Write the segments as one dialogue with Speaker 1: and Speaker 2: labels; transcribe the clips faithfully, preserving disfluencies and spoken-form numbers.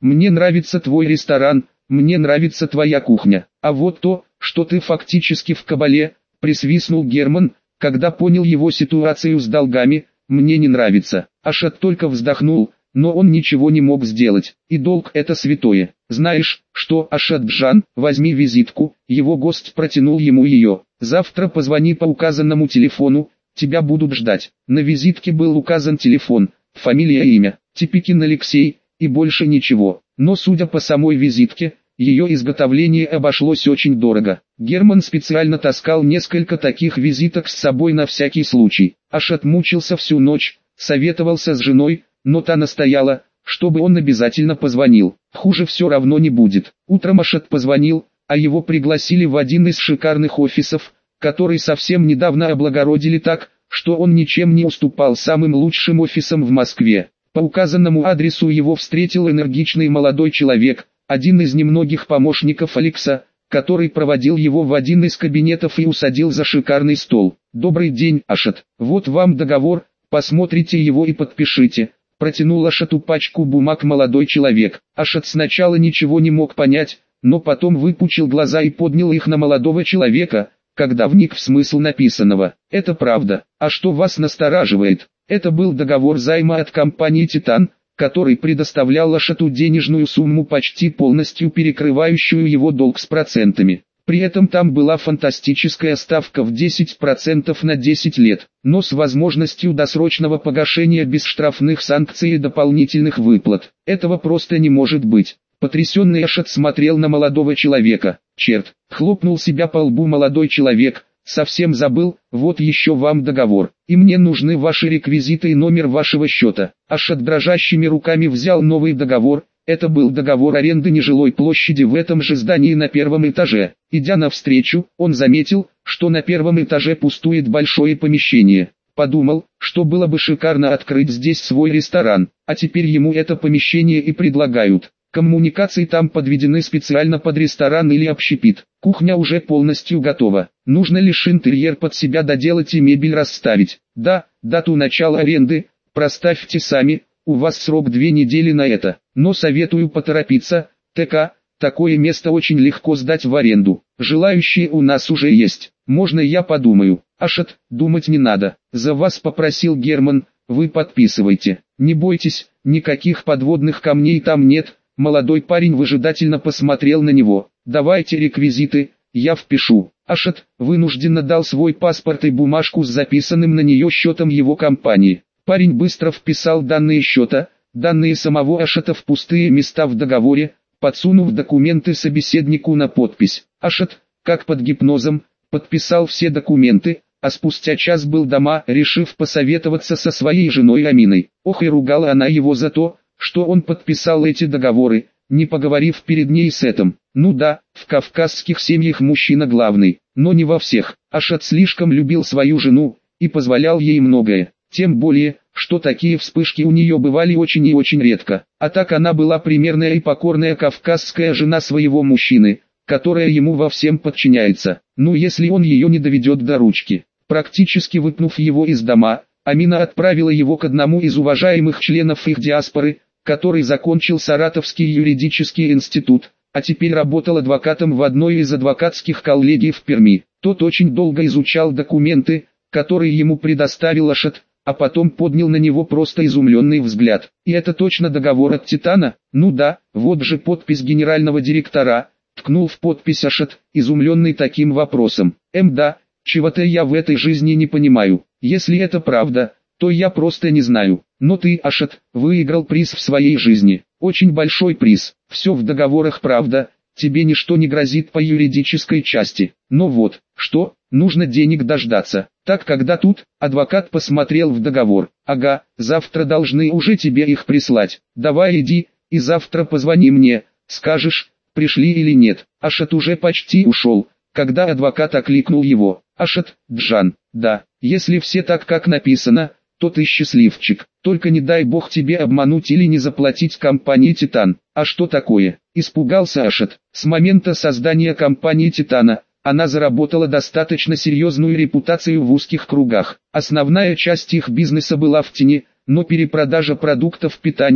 Speaker 1: Мне нравится твой ресторан, мне нравится твоя кухня. А вот то, что ты фактически в кабале, присвистнул Герман, когда понял его ситуацию с долгами, мне не нравится. Ашот только вздохнул, но он ничего не мог сделать, и долг это святое. Знаешь, что, Ашот-Джан, возьми визитку, его гость протянул ему ее. Завтра позвони по указанному телефону, тебя будут ждать. На визитке был указан телефон, фамилия и имя, Типикин Алексей, и больше ничего. Но судя по самой визитке, ее изготовление обошлось очень дорого. Герман специально таскал несколько таких визиток с собой на всякий случай. Ашот мучился всю ночь, советовался с женой, но та настояла, чтобы он обязательно позвонил. Хуже все равно не будет. Утром Ашот позвонил, а его пригласили в один из шикарных офисов, который совсем недавно облагородили так, что он ничем не уступал самым лучшим офисам в Москве. По указанному адресу его встретил энергичный молодой человек, один из немногих помощников Алекса, который проводил его в один из кабинетов и усадил за шикарный стол. «Добрый день, Ашот. Вот вам договор, посмотрите его и подпишите». Протянул Ашоту пачку бумаг молодой человек. Ашот сначала ничего не мог понять, но потом выпучил глаза и поднял их на молодого человека, когда вник в смысл написанного. «Это правда. А что вас настораживает?» Это был договор займа от компании «Титан», который предоставлял Ашоту денежную сумму почти полностью перекрывающую его долг с процентами. При этом там была фантастическая ставка в десять процентов на десять лет, но с возможностью досрочного погашения без штрафных санкций и дополнительных выплат. Этого просто не может быть. Потрясенный Ашот смотрел на молодого человека. «Черт!» — хлопнул себя по лбу молодой человек. «Совсем забыл, вот еще вам договор, и мне нужны ваши реквизиты и номер вашего счета». Ашот дрожащими руками взял новый договор. Это был договор аренды нежилой площади в этом же здании на первом этаже. Идя навстречу, он заметил, что на первом этаже пустует большое помещение. Подумал, что было бы шикарно открыть здесь свой ресторан, а теперь ему это помещение и предлагают. Коммуникации там подведены специально под ресторан или общепит. Кухня уже полностью готова. Нужно лишь интерьер под себя доделать и мебель расставить. Да, дату начала аренды проставьте сами, у вас срок две недели на это. Но советую поторопиться, ТК, такое место очень легко сдать в аренду. Желающие у нас уже есть. Можно я подумаю? Ашот, думать не надо. За вас попросил Герман, вы подписывайте. Не бойтесь, никаких подводных камней там нет. Молодой парень выжидательно посмотрел на него. «Давайте реквизиты, я впишу». Ашот вынужденно дал свой паспорт и бумажку с записанным на нее счетом его компании. Парень быстро вписал данные счета, данные самого Ашота в пустые места в договоре, подсунув документы собеседнику на подпись. Ашот, как под гипнозом, подписал все документы, а спустя час был дома, решив посоветоваться со своей женой Аминой. Ох, и ругала она его за то, что он подписал эти договоры, не поговорив перед ней с этим. Ну да, в кавказских семьях мужчина главный, но не во всех. Ашот слишком любил свою жену и позволял ей многое. Тем более, что такие вспышки у нее бывали очень и очень редко. А так она была примерная и покорная кавказская жена своего мужчины, которая ему во всем подчиняется. Ну если он ее не доведет до ручки. Практически выпнув его из дома, Амина отправила его к одному из уважаемых членов их диаспоры, который закончил Саратовский юридический институт, а теперь работал адвокатом в одной из адвокатских коллегий в Перми. Тот очень долго изучал документы, которые ему предоставил Ашот, а потом поднял на него просто изумленный взгляд. И это точно договор от Титана? Ну да, вот же подпись генерального директора, ткнул в подпись Ашот, изумленный таким вопросом. Эм да, чего-то я в этой жизни не понимаю. Если это правда, то я просто не знаю. Но ты, Ашот, выиграл приз в своей жизни. Очень большой приз. Все в договорах правда, тебе ничто не грозит по юридической части. Но вот, что, нужно денег дождаться. Так когда тут, адвокат посмотрел в договор. Ага, завтра должны уже тебе их прислать. Давай иди, и завтра позвони мне, скажешь, пришли или нет. Ашот уже почти ушел, когда адвокат окликнул его. Ашот, Джан, да, если все так как написано, то ты счастливчик. Только не дай бог тебе обмануть или не заплатить компании «Титан». А что такое? Испугался Ашот. С момента создания компании «Титана» она заработала достаточно серьезную репутацию в узких кругах. Основная часть их бизнеса была в тени, но перепродажа продуктов питания,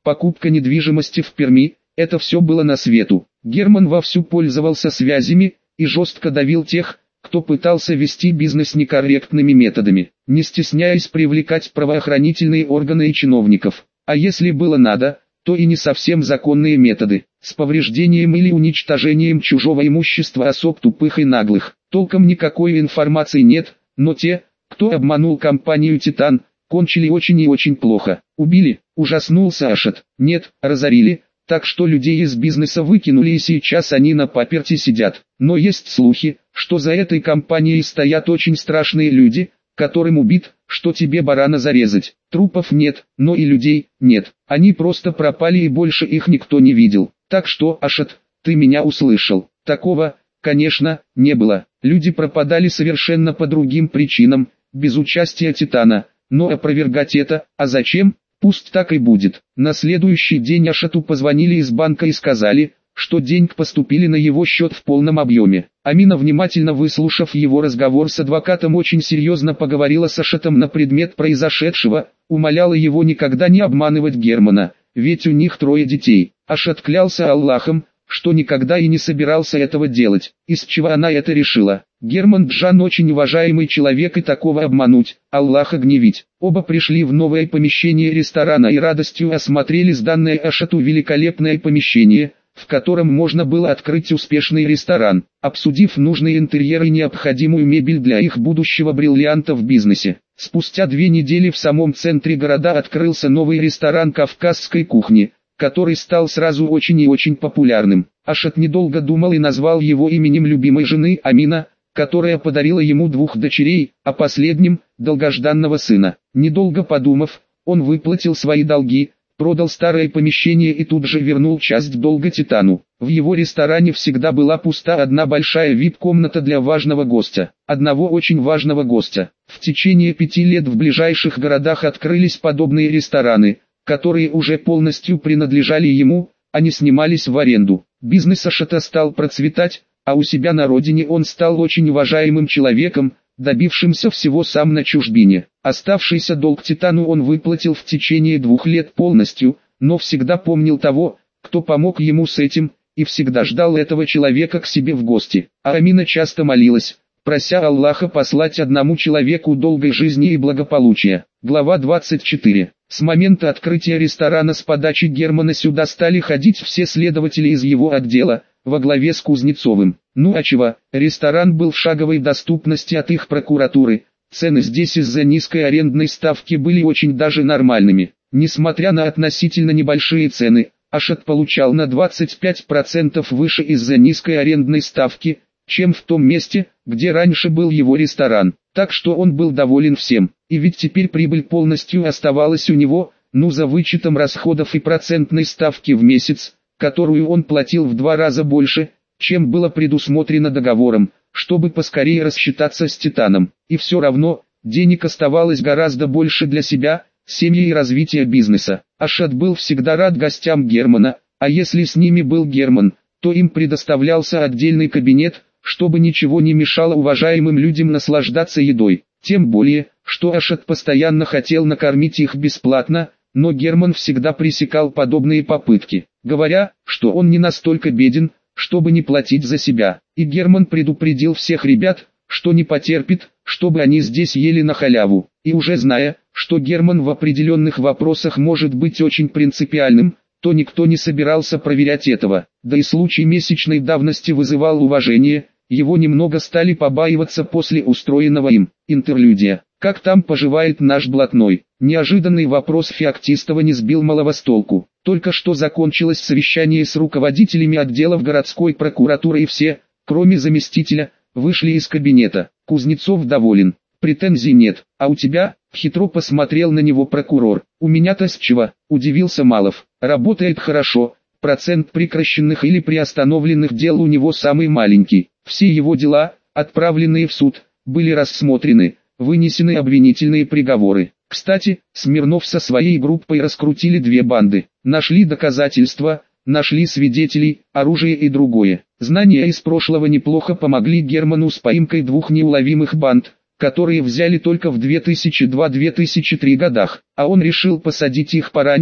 Speaker 1: покупка недвижимости в Перми, это все было на свету. Герман вовсю пользовался связями и жестко давил тех, кто пытался вести бизнес некорректными методами, не стесняясь привлекать правоохранительные органы и чиновников. А если было надо, то и не совсем законные методы, с повреждением или уничтожением чужого имущества особ тупых и наглых. Толком никакой информации нет, но те, кто обманул компанию «Титан», кончили очень и очень плохо. Убили, ужаснулся Ашот. Нет, разорили, так что людей из бизнеса выкинули и сейчас они на паперти сидят. Но есть слухи, что за этой компанией стоят очень страшные люди, которым убит, что тебе барана зарезать. Трупов нет, но и людей нет. Они просто пропали и больше их никто не видел. Так что, Ашот, ты меня услышал. Такого, конечно, не было. Люди пропадали совершенно по другим причинам, без участия «Титана». Но опровергать это, а зачем? Пусть так и будет. На следующий день Ашоту позвонили из банка и сказали, что деньги поступили на его счет в полном объеме. Амина, внимательно выслушав его разговор с адвокатом, очень серьезно поговорила с Ашотом на предмет произошедшего, умоляла его никогда не обманывать Германа, ведь у них трое детей. Ашот клялся Аллахом, что никогда и не собирался этого делать. Из чего она это решила? Герман Джан очень уважаемый человек, и такого обмануть, Аллаха гневить. Оба пришли в новое помещение ресторана и радостью осмотрели сданное Ашоту великолепное помещение, в котором можно было открыть успешный ресторан, обсудив нужный интерьер и необходимую мебель для их будущего бриллианта в бизнесе. Спустя две недели в самом центре города открылся новый ресторан кавказской кухни, который стал сразу очень и очень популярным. Ашот недолго думал и назвал его именем любимой жены Амина, которая подарила ему двух дочерей, а последним – долгожданного сына. Недолго подумав, он выплатил свои долги, продал старое помещение и тут же вернул часть долга «Титану». В его ресторане всегда была пуста одна большая ви ай пи-комната для важного гостя, одного очень важного гостя. В течение пяти лет в ближайших городах открылись подобные рестораны, которые уже полностью принадлежали ему, а не снимались в аренду. Бизнес Ашота стал процветать, а у себя на родине он стал очень уважаемым человеком, добившимся всего сам на чужбине. Оставшийся долг «Титану» он выплатил в течение двух лет полностью, но всегда помнил того, кто помог ему с этим, и всегда ждал этого человека к себе в гости. А Амина часто молилась, прося Аллаха послать одному человеку долгой жизни и благополучия. Глава двадцать четыре. С момента открытия ресторана с подачи Германа сюда стали ходить все следователи из его отдела, во главе с Кузнецовым. Ну а чего, ресторан был в шаговой доступности от их прокуратуры, цены здесь из-за низкой арендной ставки были очень даже нормальными. Несмотря на относительно небольшие цены, Ашот получал на двадцать пять процентов выше из-за низкой арендной ставки, чем в том месте, где раньше был его ресторан. Так что он был доволен всем, и ведь теперь прибыль полностью оставалась у него, ну за вычетом расходов и процентной ставки в месяц, которую он платил в два раза больше, чем было предусмотрено договором, чтобы поскорее рассчитаться с «Титаном». И все равно, денег оставалось гораздо больше для себя, семьи и развития бизнеса. Ашот был всегда рад гостям Германа, а если с ними был Герман, то им предоставлялся отдельный кабинет, чтобы ничего не мешало уважаемым людям наслаждаться едой. Тем более, что Ашот постоянно хотел накормить их бесплатно, но Герман всегда пресекал подобные попытки, говоря, что он не настолько беден, чтобы не платить за себя. И Герман предупредил всех ребят, что не потерпит, чтобы они здесь ели на халяву. И уже зная, что Герман в определенных вопросах может быть очень принципиальным, то никто не собирался проверять этого. Да и случай месячной давности вызывал уважение, его немного стали побаиваться после устроенного им интерлюдия. «Как там поживает наш блатной?» Неожиданный вопрос Феоктистова не сбил малого с толку. Только что закончилось совещание с руководителями отделов городской прокуратуры и все, кроме заместителя, вышли из кабинета. Кузнецов доволен, претензий нет, а у тебя? Хитро посмотрел на него прокурор. У меня-то с чего? Удивился Малов. Работает хорошо, процент прекращенных или приостановленных дел у него самый маленький. Все его дела, отправленные в суд, были рассмотрены, вынесены обвинительные приговоры. Кстати, Смирнов со своей группой раскрутили две банды. Нашли доказательства, нашли свидетелей, оружие и другое. Знания из прошлого неплохо помогли Герману с поимкой двух неуловимых банд, которые взяли только в две тысячи два — две тысячи три годах, а он решил посадить их пораньше,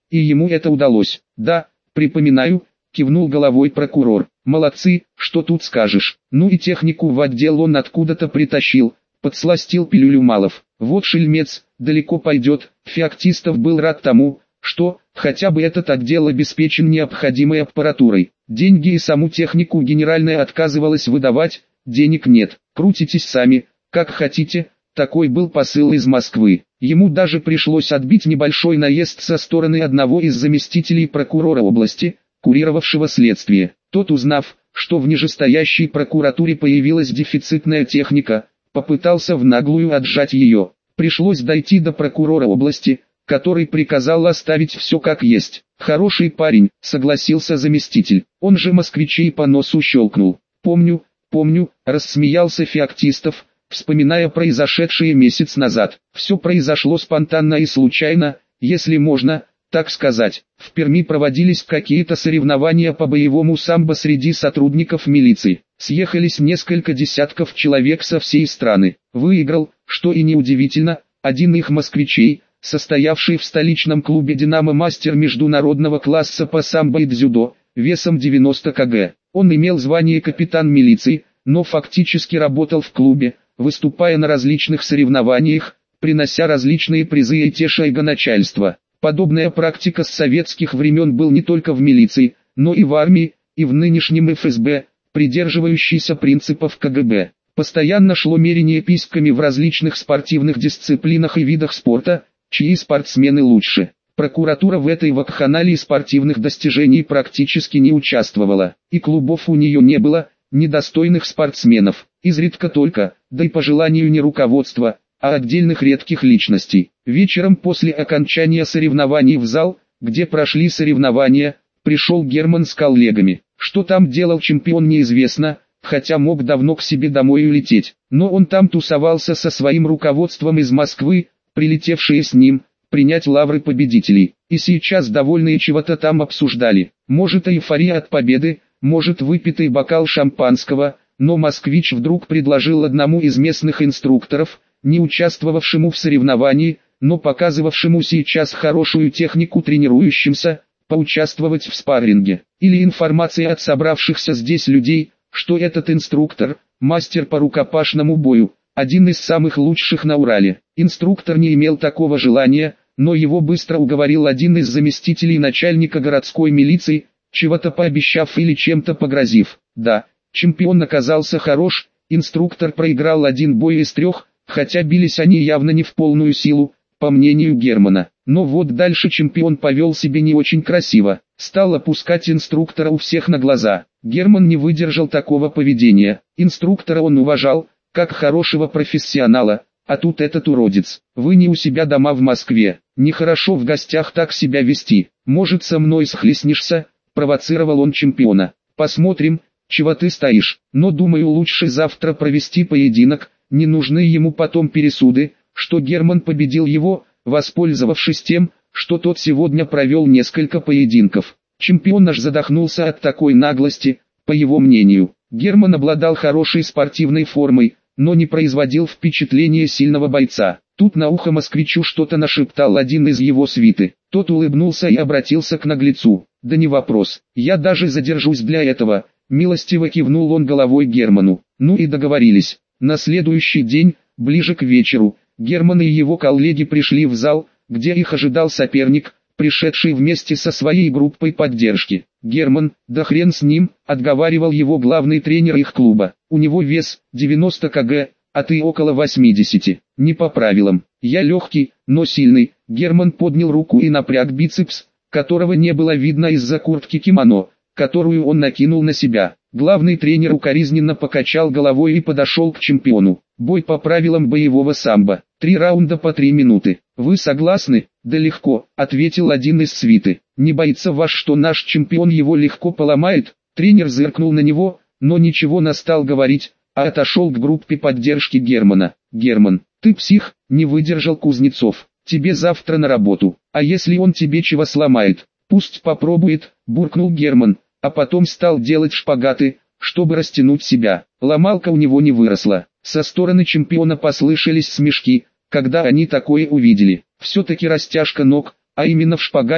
Speaker 1: и ему это удалось. Да, припоминаю, кивнул головой прокурор. Молодцы, что тут скажешь. Ну и технику в отдел он откуда-то притащил, подсластил пилюлю Малов. Вот шельмец, далеко пойдет. Феоктистов был рад тому, что, хотя бы этот отдел обеспечен необходимой аппаратурой. Деньги и саму технику генеральная отказывалась выдавать, денег нет, крутитесь сами, как хотите. Такой был посыл из Москвы. Ему даже пришлось отбить небольшой наезд со стороны одного из заместителей прокурора области, курировавшего следствие. Тот, узнав, что в нижестоящей прокуратуре появилась дефицитная техника, попытался в наглую отжать ее. Пришлось дойти до прокурора области, который приказал оставить все как есть. «Хороший парень», — согласился заместитель. Он же москвичей по носу щелкнул. «Помню, помню», — рассмеялся Феоктистов, вспоминая произошедшее месяц назад. Все произошло спонтанно и случайно, если можно так сказать. В Перми проводились какие-то соревнования по боевому самбо среди сотрудников милиции. Съехались несколько десятков человек со всей страны. Выиграл, что и неудивительно, один их москвичей, состоявший в столичном клубе «Динамо» мастер международного класса по самбо и дзюдо, весом девяносто килограммов. Он имел звание капитан милиции, но фактически работал в клубе, выступая на различных соревнованиях, принося различные призы и теша его начальства. Подобная практика с советских времен был не только в милиции, но и в армии, и в нынешнем эф эс бэ, придерживающийся принципов ка гэ бэ. Постоянно шло мерение письками в различных спортивных дисциплинах и видах спорта, чьи спортсмены лучше. Прокуратура в этой вакханалии спортивных достижений практически не участвовала, и клубов у нее не было, недостойных спортсменов, изредка только, да и по желанию не руководства, а отдельных редких личностей. Вечером после окончания соревнований в зал, где прошли соревнования, пришел Герман с коллегами. Что там делал чемпион неизвестно, хотя мог давно к себе домой улететь. Но он там тусовался со своим руководством из Москвы, прилетевшие с ним, принять лавры победителей. И сейчас довольные чего-то там обсуждали. Может эйфория от победы, может выпитый бокал шампанского, но москвич вдруг предложил одному из местных инструкторов, не участвовавшему в соревновании, но показывавшему сейчас хорошую технику тренирующимся, поучаствовать в спарринге. Или информация от собравшихся здесь людей, что этот инструктор, мастер по рукопашному бою, один из самых лучших на Урале. Инструктор не имел такого желания, но его быстро уговорил один из заместителей начальника городской милиции, чего-то пообещав или чем-то погрозив. Да, чемпион оказался хорош, инструктор проиграл один бой из трех, хотя бились они явно не в полную силу, по мнению Германа. Но вот дальше чемпион повел себя не очень красиво, стал опускать инструктора у всех на глаза. Герман не выдержал такого поведения, инструктора он уважал, как хорошего профессионала, а тут этот уродец. Вы не у себя дома в Москве, нехорошо в гостях так себя вести, может со мной схлестнешься, провоцировал он чемпиона. Посмотрим, чего ты стоишь, но думаю лучше завтра провести поединок, не нужны ему потом пересуды, что Герман победил его, воспользовавшись тем, что тот сегодня провел несколько поединков. Чемпион аж задохнулся от такой наглости, по его мнению. Герман обладал хорошей спортивной формой, но не производил впечатления сильного бойца. Тут на ухо москвичу что-то нашептал один из его свиты. Тот улыбнулся и обратился к наглецу. «Да не вопрос, я даже задержусь для этого», милостиво кивнул он головой Герману. Ну и договорились. На следующий день, ближе к вечеру, Герман и его коллеги пришли в зал, где их ожидал соперник, пришедший вместе со своей группой поддержки. Герман, да хрен с ним, отговаривал его главный тренер их клуба. У него вес девяносто килограммов, а ты около восьмидесяти. Не по правилам. Я легкий, но сильный. Герман поднял руку и напряг бицепс, которого не было видно из-за куртки кимоно, которую он накинул на себя. Главный тренер укоризненно покачал головой и подошел к чемпиону. Бой по правилам боевого самбо. Три раунда по три минуты. Вы согласны? Да легко, ответил один из свиты. Не боится ваш, что наш чемпион его легко поломает? Тренер зыркнул на него, но ничего не стал говорить, а отошел к группе поддержки Германа. Герман, ты псих, не выдержал Кузнецов. Тебе завтра на работу. А если он тебе чего сломает? Пусть попробует, буркнул Герман, а потом стал делать шпагаты, чтобы растянуть себя. Ломалка у него не выросла. Со стороны чемпиона послышались смешки, когда они такое увидели. Все-таки растяжка ног, а именно в шпагате,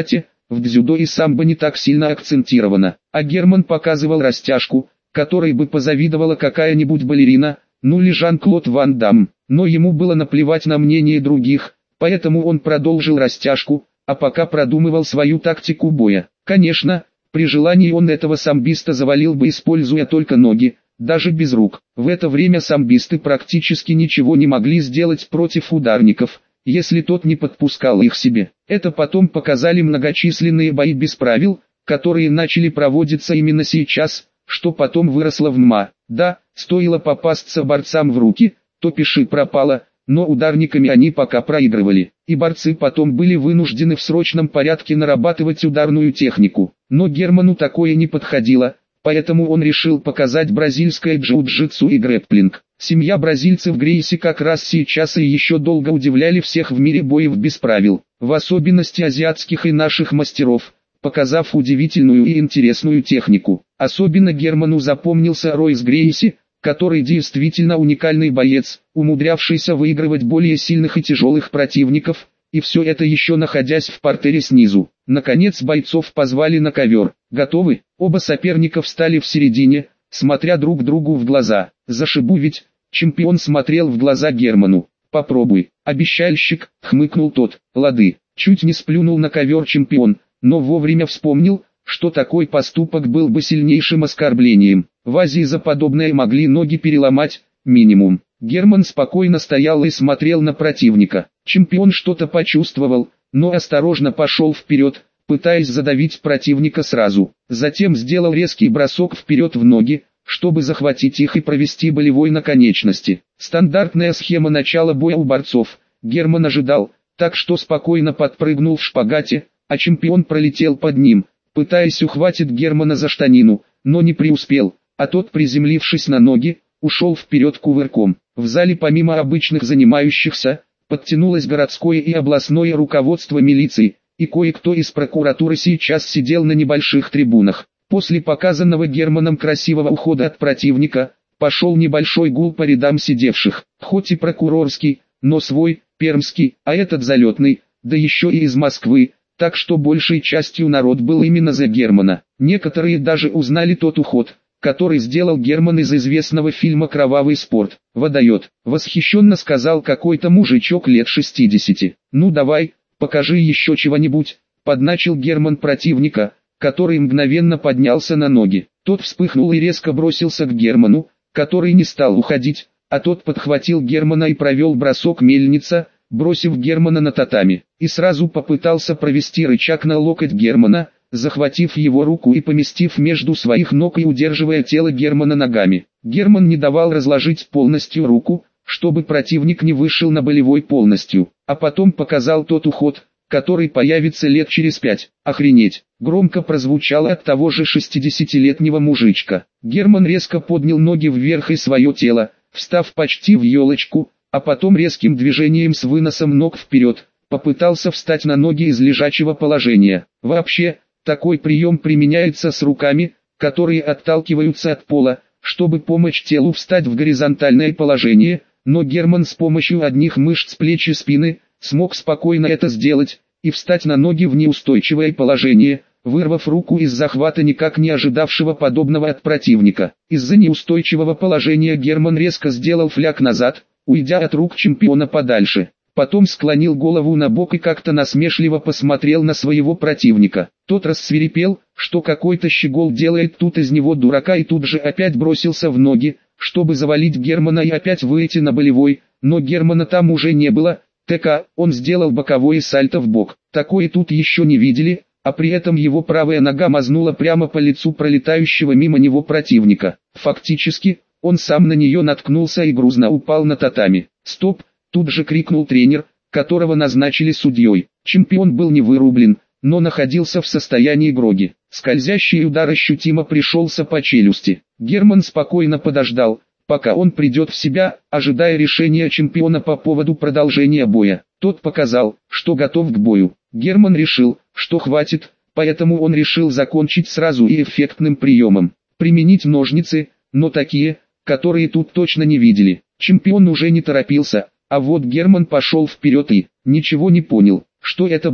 Speaker 1: в дзюдо и самбо не так сильно акцентировано, а Герман показывал растяжку, которой бы позавидовала какая-нибудь балерина, ну или Жан-Клод Ван Дамм. Но ему было наплевать на мнение других, поэтому он продолжил растяжку, а пока продумывал свою тактику боя. Конечно, при желании он этого самбиста завалил бы, используя только ноги, даже без рук. В это время самбисты практически ничего не могли сделать против ударников, если тот не подпускал их себе. Это потом показали многочисленные бои без правил, которые начали проводиться именно сейчас, что потом выросло в эм эм а. Да, стоило попасться борцам в руки, то пиши пропало, но ударниками они пока проигрывали, и борцы потом были вынуждены в срочном порядке нарабатывать ударную технику. Но Герману такое не подходило, поэтому он решил показать бразильское джиу-джитсу и грэпплинг. Семья бразильцев Грейси как раз сейчас и еще долго удивляли всех в мире боев без правил, в особенности азиатских и наших мастеров, показав удивительную и интересную технику. Особенно Герману запомнился Ройс Грейси, который действительно уникальный боец, умудрявшийся выигрывать более сильных и тяжелых противников, и все это еще находясь в партере снизу. Наконец бойцов позвали на ковер. Готовы? Оба соперника встали в середине, смотря друг другу в глаза. Зашибу ведь, чемпион смотрел в глаза Герману. Попробуй, обещальщик, хмыкнул тот. Лады, чуть не сплюнул на ковер чемпион, но вовремя вспомнил, что такой поступок был бы сильнейшим оскорблением. В Азии за подобное могли ноги переломать, минимум. Герман спокойно стоял и смотрел на противника. Чемпион что-то почувствовал, но осторожно пошел вперед, пытаясь задавить противника сразу. Затем сделал резкий бросок вперед в ноги, чтобы захватить их и провести болевой на конечности. Стандартная схема начала боя у борцов. Герман ожидал, так что спокойно подпрыгнул в шпагате, а чемпион пролетел под ним, пытаясь ухватить Германа за штанину, но не преуспел, а тот, приземлившись на ноги, ушел вперед кувырком. В зале помимо обычных занимающихся, подтянулось городское и областное руководство милиции, и кое-кто из прокуратуры сейчас сидел на небольших трибунах. После показанного Германом красивого ухода от противника, пошел небольшой гул по рядам сидевших, хоть и прокурорский, но свой, пермский, а этот залетный, да еще и из Москвы, так что большей частью народ был именно за Германа. Некоторые даже узнали тот уход, который сделал Герман из известного фильма «Кровавый спорт». «Водает», восхищенно сказал какой-то мужичок лет шестидесяти. «Ну давай, покажи еще чего-нибудь», подначил Герман противника, который мгновенно поднялся на ноги. Тот вспыхнул и резко бросился к Герману, который не стал уходить, а тот подхватил Германа и провел бросок мельница, бросив Германа на татами, и сразу попытался провести рычаг на локоть Германа, захватив его руку и поместив между своих ног и удерживая тело Германа ногами. Герман не давал разложить полностью руку, чтобы противник не вышел на болевой полностью, а потом показал тот уход, который появится лет через пять. Охренеть, громко прозвучало от того же шестидесятилетнего мужичка. Герман резко поднял ноги вверх и свое тело, встав почти в елочку, а потом резким движением с выносом ног вперед, попытался встать на ноги из лежачего положения. Вообще, такой прием применяется с руками, которые отталкиваются от пола, чтобы помочь телу встать в горизонтальное положение, но Герман с помощью одних мышц плеч и спины, смог спокойно это сделать, и встать на ноги в неустойчивое положение, вырвав руку из захвата никак не ожидавшего подобного от противника. Из-за неустойчивого положения Герман резко сделал фляг назад, уйдя от рук чемпиона подальше. Потом склонил голову на бок и как-то насмешливо посмотрел на своего противника. Тот рассвирепел, что какой-то щегол делает тут из него дурака, и тут же опять бросился в ноги, чтобы завалить Германа и опять выйти на болевой, но Германа там уже не было. ТК, он сделал боковое сальто в бок. Такое тут еще не видели, а при этом его правая нога мазнула прямо по лицу пролетающего мимо него противника. Фактически, он сам на нее наткнулся и грузно упал на татами. «Стоп!» — тут же крикнул тренер, которого назначили судьей. Чемпион был не вырублен, но находился в состоянии гроги. Скользящий удар ощутимо пришелся по челюсти. Герман спокойно подождал, пока он придет в себя, ожидая решения чемпиона по поводу продолжения боя. Тот показал, что готов к бою. Герман решил, что хватит, поэтому он решил закончить сразу и эффектным приемом. Применить ножницы, но такие, которые тут точно не видели. Чемпион уже не торопился, а вот Герман пошел вперед и, ничего не понял, что это было.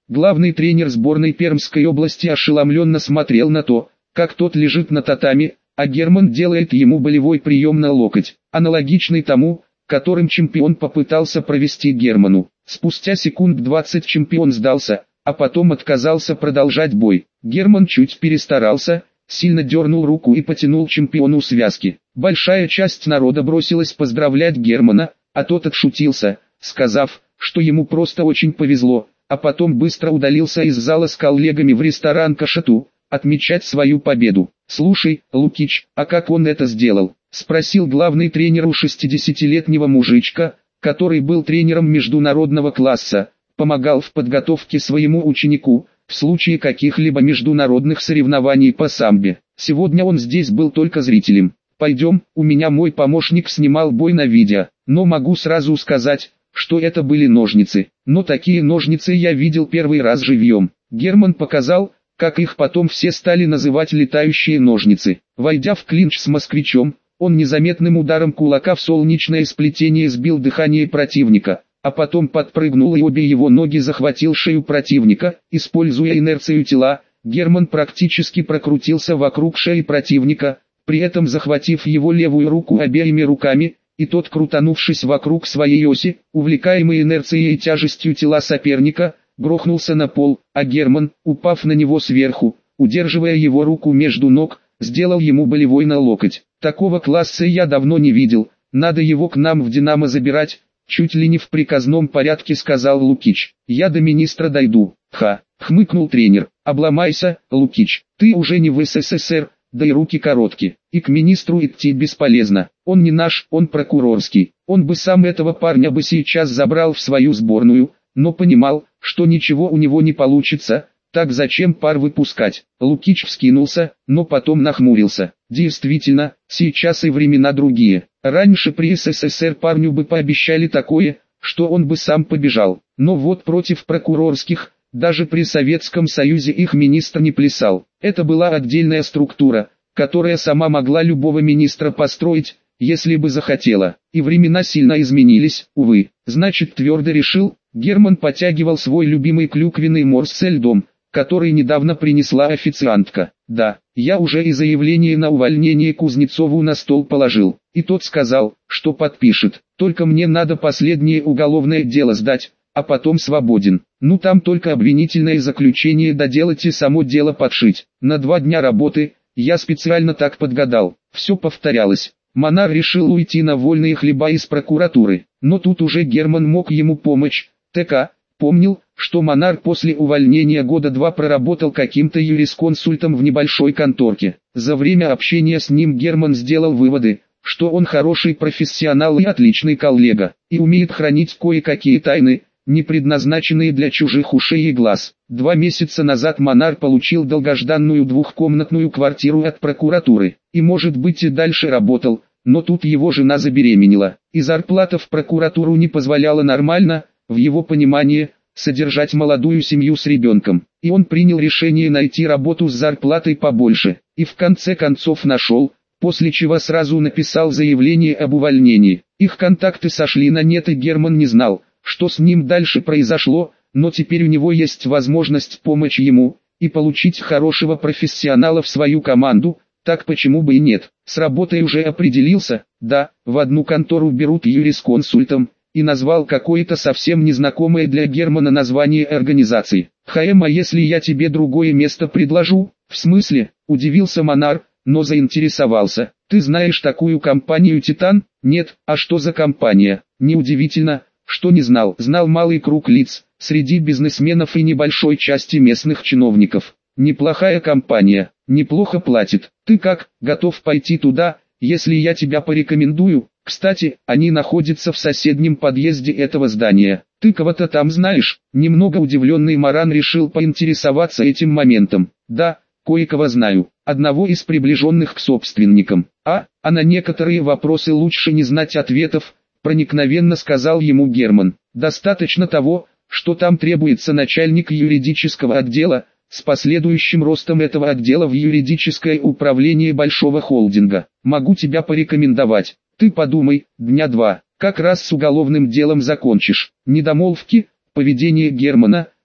Speaker 1: Главный тренер сборной Пермской области ошеломленно смотрел на то, как тот лежит на татами, а Герман делает ему болевой прием на локоть, аналогичный тому, которым чемпион попытался провести Герману. Спустя секунд двадцать чемпион сдался, а потом отказался продолжать бой. Герман чуть перестарался, сильно дернул руку и потянул чемпиону связки. Большая часть народа бросилась поздравлять Германа, а тот отшутился, сказав, что ему просто очень повезло, а потом быстро удалился из зала с коллегами в ресторан «Кашату» отмечать свою победу. «Слушай, Лукич, а как он это сделал?» — спросил главный тренер у шестидесятилетнего мужичка, который был тренером международного класса, помогал в подготовке своему ученику, в случае каких-либо международных соревнований по самбе. Сегодня он здесь был только зрителем. «Пойдем, у меня мой помощник снимал бой на видео, но могу сразу сказать, что это были ножницы. Но такие ножницы я видел первый раз живьем». Герман показал, как их потом все стали называть летающие ножницы. Войдя в клинч с москвичом, он незаметным ударом кулака в солнечное сплетение сбил дыхание противника, а потом подпрыгнул и обе его ноги захватил шею противника. Используя инерцию тела, Герман практически прокрутился вокруг шеи противника, при этом захватив его левую руку обеими руками, и тот, крутанувшись вокруг своей оси, увлекаемый инерцией и тяжестью тела соперника, грохнулся на пол, а Герман, упав на него сверху, удерживая его руку между ног, сделал ему болевой на локоть. «Такого класса я давно не видел, надо его к нам в «Динамо» забирать», чуть ли не в приказном порядке сказал Лукич. «Я до министра дойду». «Ха», хмыкнул тренер. «Обломайся, Лукич, ты уже не в СССР, да и руки короткие, и к министру идти бесполезно, он не наш, он прокурорский, он бы сам этого парня бы сейчас забрал в свою сборную, но понимал, что ничего у него не получится, так зачем пар выпускать?» Лукич вскинулся, но потом нахмурился. Действительно, сейчас и времена другие. Раньше при СССР парню бы пообещали такое, что он бы сам побежал, но вот против прокурорских, даже при Советском Союзе их министр не плясал. Это была отдельная структура, которая сама могла любого министра построить, если бы захотела. И времена сильно изменились, увы. Значит, твердо решил, Герман потягивал свой любимый клюквенный морс со льдом, который недавно принесла официантка. «Да, я уже и заявление на увольнение Кузнецову на стол положил, и тот сказал, что подпишет, только мне надо последнее уголовное дело сдать, а потом свободен. Ну там только обвинительное заключение доделать и само дело подшить. На два дня работы, я специально так подгадал». Все повторялось. Монар решил уйти на вольные хлеба из прокуратуры, но тут уже Герман мог ему помочь. ТК помнил, что Монар после увольнения года два проработал каким-то юрисконсультом в небольшой конторке. За время общения с ним Герман сделал выводы, что он хороший профессионал и отличный коллега, и умеет хранить кое-какие тайны, не предназначенные для чужих ушей и глаз. Два месяца назад Монар получил долгожданную двухкомнатную квартиру от прокуратуры, и может быть и дальше работал, но тут его жена забеременела, и зарплата в прокуратуру не позволяла нормально, в его понимании, содержать молодую семью с ребенком. И он принял решение найти работу с зарплатой побольше, и в конце концов нашел, после чего сразу написал заявление об увольнении. Их контакты сошли на нет, и Герман не знал, что с ним дальше произошло, но теперь у него есть возможность помочь ему, и получить хорошего профессионала в свою команду, так почему бы и нет. С работой уже определился, да, в одну контору берут юрисконсультом, и назвал какое-то совсем незнакомое для Германа название организации. «ХМ, а если я тебе другое место предложу?» «В смысле?» – удивился Монар, но заинтересовался. «Ты знаешь такую компанию «Титан»?» «Нет, а что за компания?» «Неудивительно, что не знал». Знал малый круг лиц, среди бизнесменов и небольшой части местных чиновников. «Неплохая компания, неплохо платит. Ты как, готов пойти туда, если я тебя порекомендую? Кстати, они находятся в соседнем подъезде этого здания. Ты кого-то там знаешь?» Немного удивленный Маран решил поинтересоваться этим моментом. «Да, кое-кого знаю. Одного из приближенных к собственникам. А, а на некоторые вопросы лучше не знать ответов», проникновенно сказал ему Герман. «Достаточно того, что там требуется начальник юридического отдела, с последующим ростом этого отдела в юридическое управление большого холдинга. Могу тебя порекомендовать. Ты подумай, дня два, как раз с уголовным делом закончишь». Недомолвки, поведение Германа,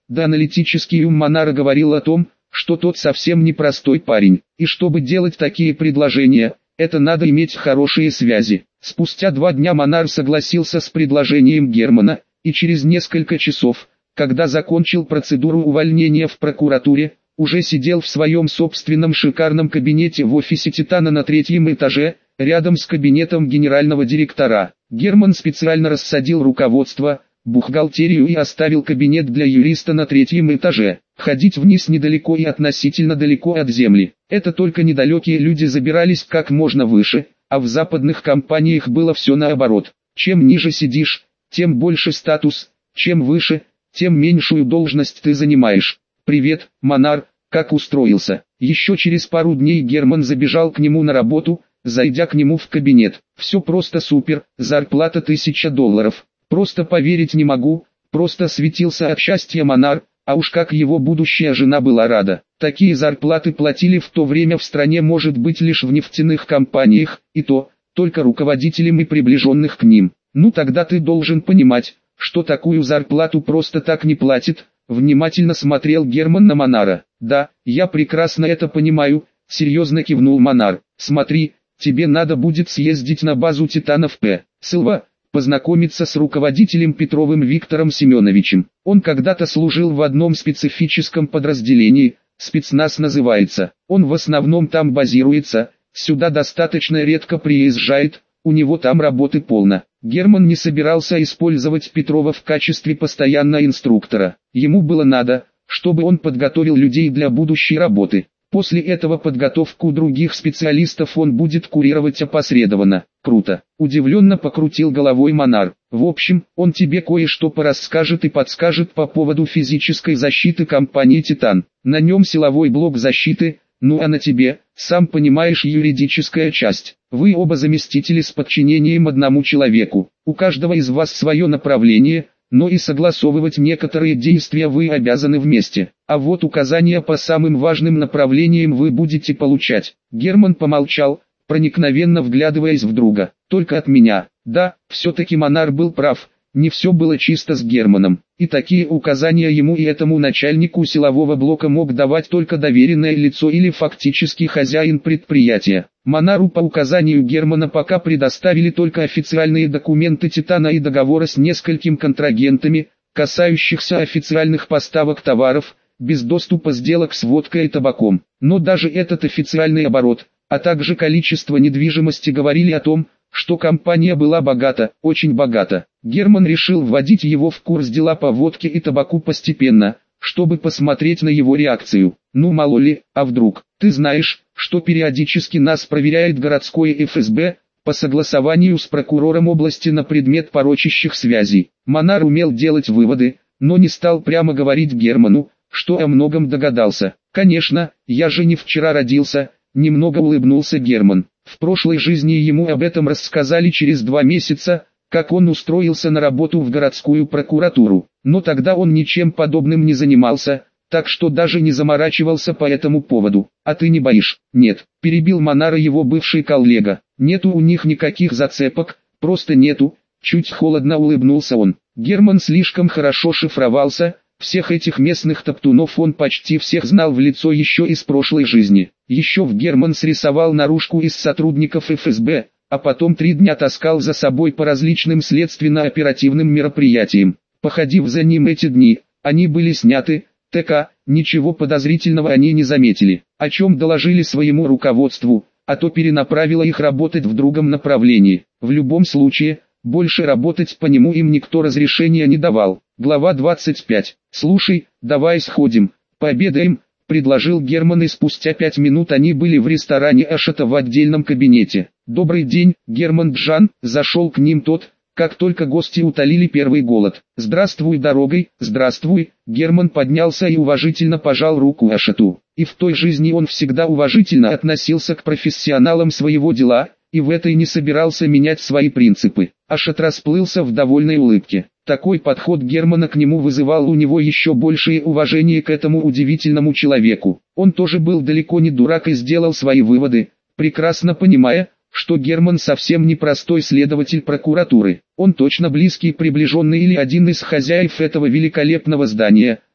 Speaker 1: Да аналитический ум Монара говорил о том, что тот совсем непростой парень, и чтобы делать такие предложения, это надо иметь хорошие связи. Спустя два дня Монар согласился с предложением Германа, и через несколько часов, когда закончил процедуру увольнения в прокуратуре, уже сидел в своем собственном шикарном кабинете в офисе Титана на третьем этаже, рядом с кабинетом генерального директора. Герман специально рассадил руководство, бухгалтерию и оставил кабинет для юриста на третьем этаже. Ходить вниз недалеко и относительно далеко от земли. Это только недалекие люди забирались как можно выше, а в западных компаниях было все наоборот. Чем ниже сидишь, тем больше статус, чем выше, тем меньшую должность ты занимаешь. «Привет, Монар, как устроился?» Еще через пару дней Герман забежал к нему на работу, зайдя к нему в кабинет. «Все просто супер, зарплата тысяча долларов. Просто поверить не могу», просто светился от счастья Монар, а уж как его будущая жена была рада. Такие зарплаты платили в то время в стране, может быть, лишь в нефтяных компаниях, и то, только руководителям и приближенных к ним. «Ну тогда ты должен понимать, что такую зарплату просто так не платит», внимательно смотрел Герман на Монара. «Да, я прекрасно это понимаю», серьезно кивнул Монар. «Смотри, тебе надо будет съездить на базу Титанов П. Сылва, познакомиться с руководителем Петровым Виктором Семеновичем. Он когда-то служил в одном специфическом подразделении, спецназ называется. Он в основном там базируется, сюда достаточно редко приезжает, у него там работы полно». Герман не собирался использовать Петрова в качестве постоянного инструктора. Ему было надо, чтобы он подготовил людей для будущей работы. После этого подготовку других специалистов он будет курировать опосредованно. Круто. Удивленно покрутил головой Монар. В общем, он тебе кое-что порасскажет и подскажет по поводу физической защиты компании «Титан». На нем силовой блок защиты, ну а на тебе, сам понимаешь, юридическая часть. Вы оба заместители с подчинением одному человеку. У каждого из вас свое направление, но и согласовывать некоторые действия вы обязаны вместе. А вот указания по самым важным направлениям вы будете получать. Герман помолчал, проникновенно вглядываясь в друга. Только от меня. Да, все-таки Монар был прав. Не все было чисто с Германом, и такие указания ему и этому начальнику силового блока мог давать только доверенное лицо или фактически хозяин предприятия. Монару по указанию Германа пока предоставили только официальные документы Титана и договоры с несколькими контрагентами, касающихся официальных поставок товаров, без доступа сделок с водкой и табаком. Но даже этот официальный оборот, а также количество недвижимости говорили о том, что компания была богата, очень богата. Герман решил вводить его в курс дела по водке и табаку постепенно, чтобы посмотреть на его реакцию. Ну мало ли, а вдруг? Ты знаешь, что периодически нас проверяет городское эф эс бэ, по согласованию с прокурором области на предмет порочащих связей. Монар умел делать выводы, но не стал прямо говорить Герману, что о многом догадался. Конечно, я же не вчера родился, немного улыбнулся Герман. В прошлой жизни ему об этом рассказали через два месяца, как он устроился на работу в городскую прокуратуру. Но тогда он ничем подобным не занимался, так что даже не заморачивался по этому поводу. «А ты не боишь?» «Нет», — перебил Монара его бывший коллега. «Нету у них никаких зацепок, просто нету», — чуть холодно улыбнулся он. Герман слишком хорошо шифровался, всех этих местных топтунов он почти всех знал в лицо еще из прошлой жизни. Еще в Герман срисовал наружку из сотрудников эф эс бэ, а потом три дня таскал за собой по различным следственно-оперативным мероприятиям. Походив за ним эти дни, они были сняты, ТК, ничего подозрительного они не заметили, о чем доложили своему руководству, а то перенаправило их работать в другом направлении. В любом случае, больше работать по нему им никто разрешения не давал. Глава двадцать пять. «Слушай, давай сходим, пообедаем», — предложил Герман, и спустя пять минут они были в ресторане Ашета в отдельном кабинете. «Добрый день, Герман Джан», — зашел к ним тот, как только гости утолили первый голод. «Здравствуй, дорогой, здравствуй», — Герман поднялся и уважительно пожал руку Ашету. И в той жизни он всегда уважительно относился к профессионалам своего дела, и в этой не собирался менять свои принципы. Ашет расплылся в довольной улыбке. Такой подход Германа к нему вызывал у него еще большее уважение к этому удивительному человеку. Он тоже был далеко не дурак и сделал свои выводы, прекрасно понимая, что Герман совсем не простой следователь прокуратуры. Он точно близкий приближенный или один из хозяев этого великолепного здания,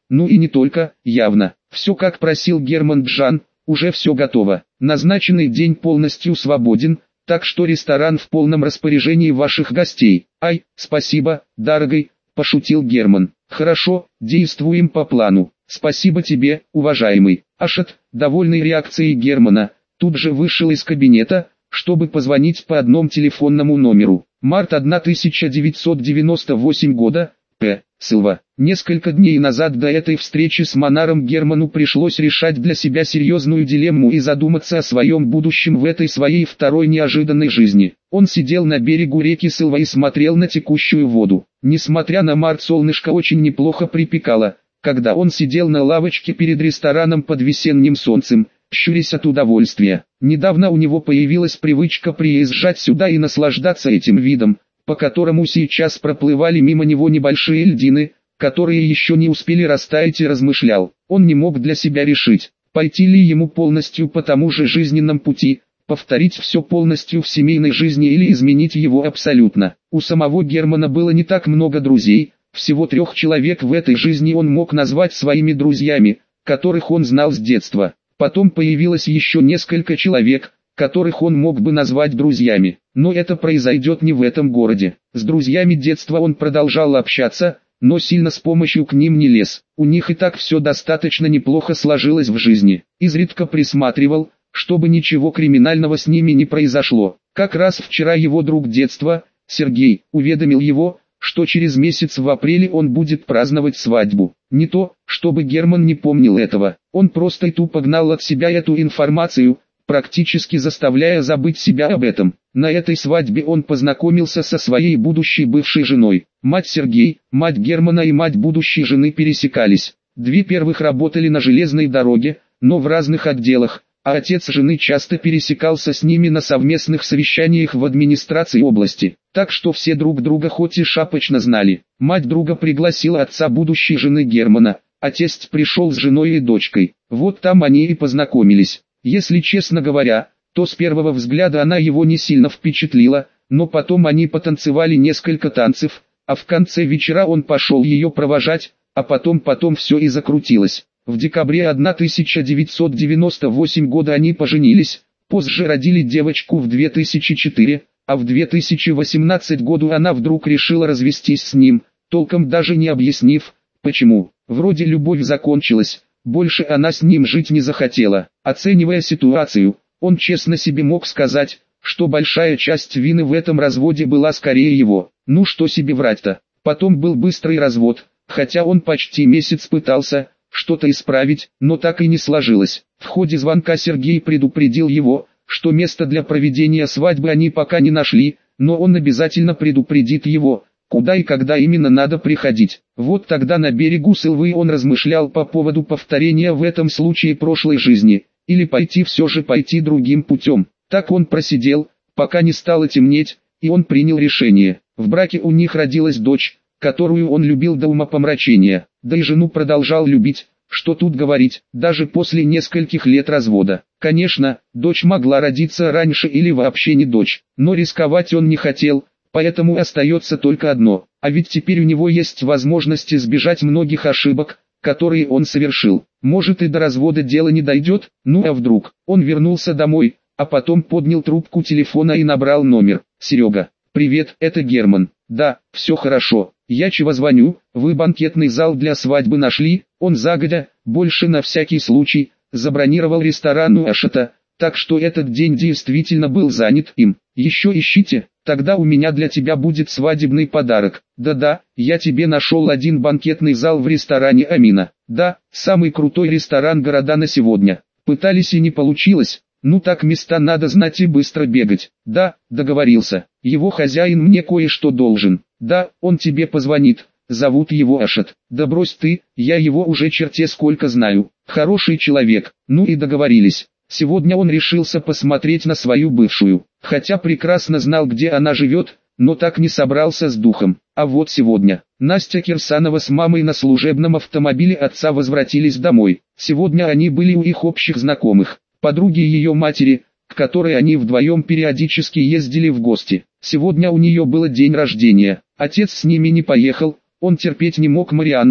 Speaker 1: ну и не только, явно. Все как просил Герман Джан, уже все готово. Назначенный день полностью свободен, так что ресторан в полном распоряжении ваших гостей. Ай, спасибо, дорогой, пошутил Герман. Хорошо, действуем по плану. Спасибо тебе, уважаемый. Ашот, довольный реакцией Германа, тут же вышел из кабинета, чтобы позвонить по одному телефонному номеру. Март тысяча девятьсот девяносто восьмого года, П. Силва. Несколько дней назад до этой встречи с Монаром Герману пришлось решать для себя серьезную дилемму и задуматься о своем будущем в этой своей второй неожиданной жизни. Он сидел на берегу реки Силва и смотрел на текущую воду. Несмотря на март, солнышко очень неплохо припекало, когда он сидел на лавочке перед рестораном под весенним солнцем, щурясь от удовольствия. Недавно у него появилась привычка приезжать сюда и наслаждаться этим видом, по которому сейчас проплывали мимо него небольшие льдины, которые еще не успели растаять, и размышлял. Он не мог для себя решить, пойти ли ему полностью по тому же жизненном пути, повторить все полностью в семейной жизни или изменить его абсолютно. У самого Германа было не так много друзей, всего трех человек в этой жизни он мог назвать своими друзьями, которых он знал с детства. Потом появилось еще несколько человек, которых он мог бы назвать друзьями. Но это произойдет не в этом городе. С друзьями детства он продолжал общаться, но сильно с помощью к ним не лез. У них и так все достаточно неплохо сложилось в жизни. Изредка присматривал, чтобы ничего криминального с ними не произошло. Как раз вчера его друг детства, Сергей, уведомил его, что через месяц в апреле он будет праздновать свадьбу. Не то, чтобы Герман не помнил этого. Он просто и тупо гнал от себя эту информацию, практически заставляя забыть себя об этом. На этой свадьбе он познакомился со своей будущей бывшей женой. Мать Сергей, мать Германа и мать будущей жены пересекались. Две первых работали на железной дороге, но в разных отделах, а отец жены часто пересекался с ними на совместных совещаниях в администрации области. Так что все друг друга хоть и шапочно знали. Мать друга пригласила отца будущей жены Германа, а тесть пришел с женой и дочкой. Вот там они и познакомились. Если честно говоря, то с первого взгляда она его не сильно впечатлила, но потом они потанцевали несколько танцев, а в конце вечера он пошел ее провожать, а потом потом все и закрутилось. В декабре тысяча девятьсот девяносто восьмого года они поженились, позже родили девочку в две тысячи четвёртом, а в две тысячи восемнадцатом году она вдруг решила развестись с ним, толком даже не объяснив, почему. Вроде любовь закончилась, больше она с ним жить не захотела. Оценивая ситуацию, он честно себе мог сказать, что большая часть вины в этом разводе была скорее его. Ну что себе врать-то. Потом был быстрый развод, хотя он почти месяц пытался что-то исправить, но так и не сложилось. В ходе звонка Сергей предупредил его, что место для проведения свадьбы они пока не нашли, но он обязательно предупредит его, куда и когда именно надо приходить. Вот тогда на берегу Силвы он размышлял по поводу повторения в этом случае прошлой жизни, или пойти все же пойти другим путем. Так он просидел, пока не стало темнеть, и он принял решение. В браке у них родилась дочь, которую он любил до умопомрачения, да и жену продолжал любить. Что тут говорить, даже после нескольких лет развода. Конечно, дочь могла родиться раньше или вообще не дочь, но рисковать он не хотел, поэтому остается только одно. А ведь теперь у него есть возможность избежать многих ошибок, которые он совершил. Может и до развода дело не дойдет, ну а вдруг. Он вернулся домой, а потом поднял трубку телефона и набрал номер. «Серега, привет, это Герман. Да, все хорошо. Я чего звоню, вы банкетный зал для свадьбы нашли?» Он загодя, больше на всякий случай, забронировал ресторан у Ашота, так что этот день действительно был занят им. «Еще ищите, тогда у меня для тебя будет свадебный подарок». «Да-да, я тебе нашел один банкетный зал в ресторане Амина. Да, самый крутой ресторан города на сегодня. Пытались и не получилось. Ну так места надо знать и быстро бегать». «Да, договорился. Его хозяин мне кое-что должен». «Да, он тебе позвонит. Зовут его Ашот». «Да брось ты, я его уже черте сколько знаю. Хороший человек». Ну и договорились. Сегодня он решился посмотреть на свою бывшую, хотя прекрасно знал, где она живет, но так не собрался с духом. А вот сегодня, Настя Кирсанова с мамой на служебном автомобиле отца возвратились домой. Сегодня они были у их общих знакомых, подруги ее матери, к которой они вдвоем периодически ездили в гости. Сегодня у нее был день рождения. Отец с ними не поехал, он терпеть не мог Марианну,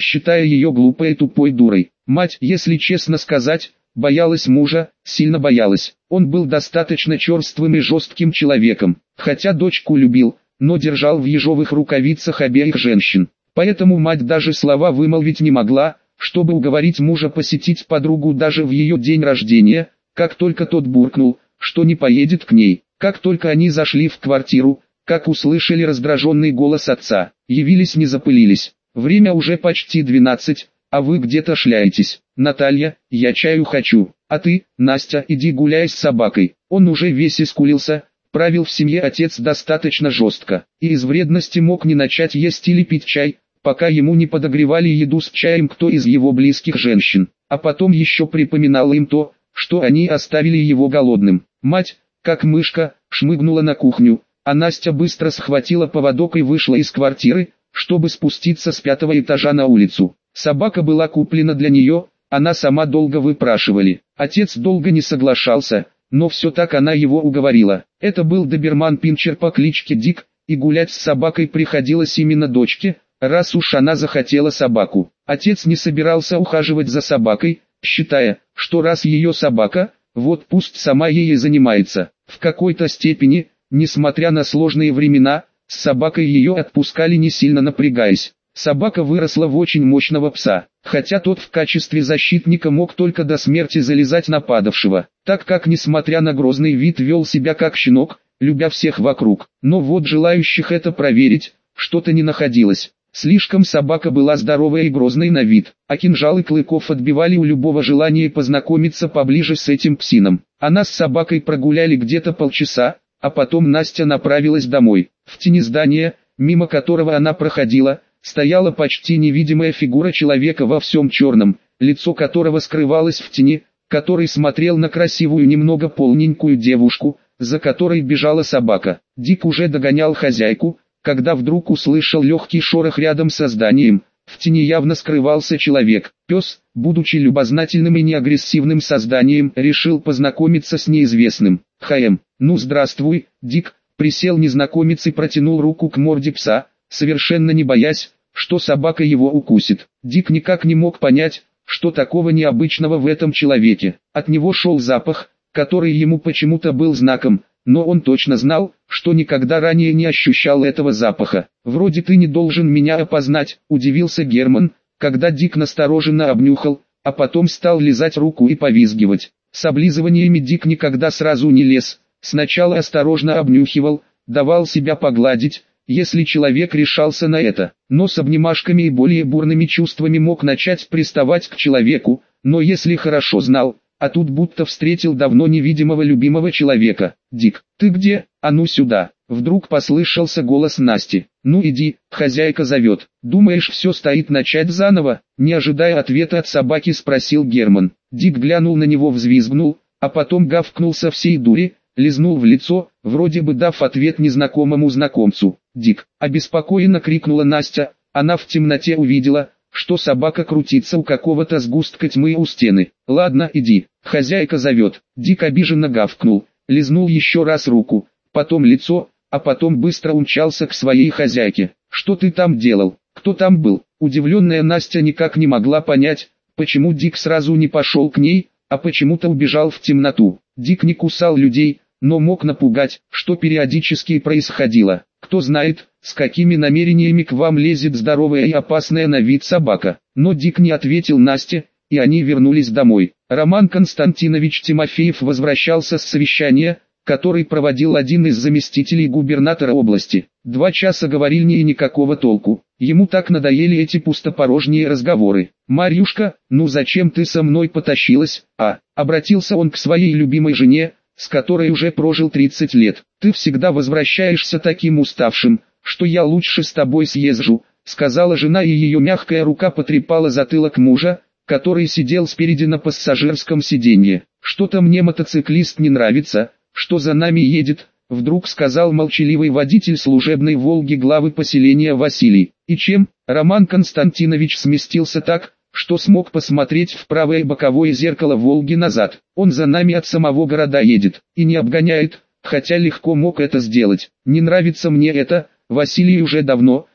Speaker 1: считая ее глупой и тупой дурой. Мать, если честно сказать, боялась мужа, сильно боялась. Он был достаточно черствым и жестким человеком, хотя дочку любил, но держал в ежовых рукавицах обеих женщин. Поэтому мать даже слова вымолвить не могла, чтобы уговорить мужа посетить подругу даже в ее день рождения, как только тот буркнул, что не поедет к ней. Как только они зашли в квартиру, как услышали раздраженный голос отца, явились не запылились. Время уже почти двенадцать, а вы где-то шляетесь. Наталья, я чаю хочу, а ты, Настя, иди гуляй с собакой. Он уже весь искулился, правил в семье отец достаточно жестко, и из вредности мог не начать есть или пить чай, пока ему не подогревали еду с чаем кто из его близких женщин, а потом еще припоминал им то, что они оставили его голодным. Мать, как мышка, шмыгнула на кухню, а Настя быстро схватила поводок и вышла из квартиры, чтобы спуститься с пятого этажа на улицу. Собака была куплена для нее, она сама долго выпрашивали. Отец долго не соглашался, но все так она его уговорила. Это был доберман-пинчер по кличке Дик, и гулять с собакой приходилось именно дочке, раз уж она захотела собаку. Отец не собирался ухаживать за собакой, считая, что раз ее собака, вот пусть сама ей и занимается. В какой-то степени, несмотря на сложные времена, с собакой ее отпускали не сильно напрягаясь. Собака выросла в очень мощного пса, хотя тот в качестве защитника мог только до смерти залезать на падавшего, так как несмотря на грозный вид вел себя как щенок, любя всех вокруг. Но вот желающих это проверить, что-то не находилось. Слишком собака была здоровая и грозной на вид, а кинжалы клыков отбивали у любого желания познакомиться поближе с этим псином. Она с собакой прогуляли где-то полчаса, а потом Настя направилась домой. В тени здания, мимо которого она проходила, стояла почти невидимая фигура человека во всем черном, лицо которого скрывалось в тени, который смотрел на красивую немного полненькую девушку, за которой бежала собака. Дик уже догонял хозяйку, когда вдруг услышал легкий шорох рядом со зданием. В тени явно скрывался человек. Пес, будучи любознательным и неагрессивным созданием, решил познакомиться с неизвестным. «Хаем, ну здравствуй, Дик», присел незнакомец и протянул руку к морде пса, совершенно не боясь, что собака его укусит. Дик никак не мог понять, что такого необычного в этом человеке. От него шел запах, который ему почему-то был знаком, но он точно знал, что никогда ранее не ощущал этого запаха. «Вроде ты не должен меня опознать», — удивился Герман, когда Дик настороженно обнюхал, а потом стал лизать руку и повизгивать. С облизываниями Дик никогда сразу не лез, сначала осторожно обнюхивал, давал себя погладить, если человек решался на это, но с обнимашками и более бурными чувствами мог начать приставать к человеку, но если хорошо знал, а тут будто встретил давно невидимого любимого человека. «Дик, ты где? А ну сюда!» Вдруг послышался голос Насти. «Ну иди, хозяйка зовет. Думаешь, все стоит начать заново?» Не ожидая ответа от собаки, спросил Герман. Дик глянул на него, взвизгнул, а потом гавкнул со всей дури, лизнул в лицо, вроде бы дав ответ незнакомому знакомцу. «Дик!» — обеспокоенно крикнула Настя. Она в темноте увидела, что собака крутится у какого-то сгустка тьмы у стены. «Ладно, иди, хозяйка зовет». Дик обиженно гавкнул, лизнул еще раз руку, потом лицо, а потом быстро умчался к своей хозяйке. «Что ты там делал? Кто там был?» Удивленная Настя никак не могла понять, почему Дик сразу не пошел к ней, а почему-то убежал в темноту. Дик не кусал людей, но мог напугать, что периодически происходило. Кто знает, с какими намерениями к вам лезет здоровая и опасная на вид собака. Но Дик не ответил Насте, и они вернулись домой. Роман Константинович Тимофеев возвращался с совещания, который проводил один из заместителей губернатора области. Два часа говорильни и никакого толку. Ему так надоели эти пустопорожние разговоры. «Марьюшка, ну зачем ты со мной потащилась, а?» Обратился он к своей любимой жене, с которой уже прожил тридцать лет. «Ты всегда возвращаешься таким уставшим, что я лучше с тобой съезжу», сказала жена, и ее мягкая рука потрепала затылок мужа, который сидел спереди на пассажирском сиденье. «Что-то мне мотоциклист не нравится, что за нами едет», вдруг сказал молчаливый водитель служебной «Волги» главы поселения Василий. «И чем?» Роман Константинович сместился так, что смог посмотреть в правое боковое зеркало «Волги» назад. «Он за нами от самого города едет, и не обгоняет, хотя легко мог это сделать. Не нравится мне это, Василий уже давно»,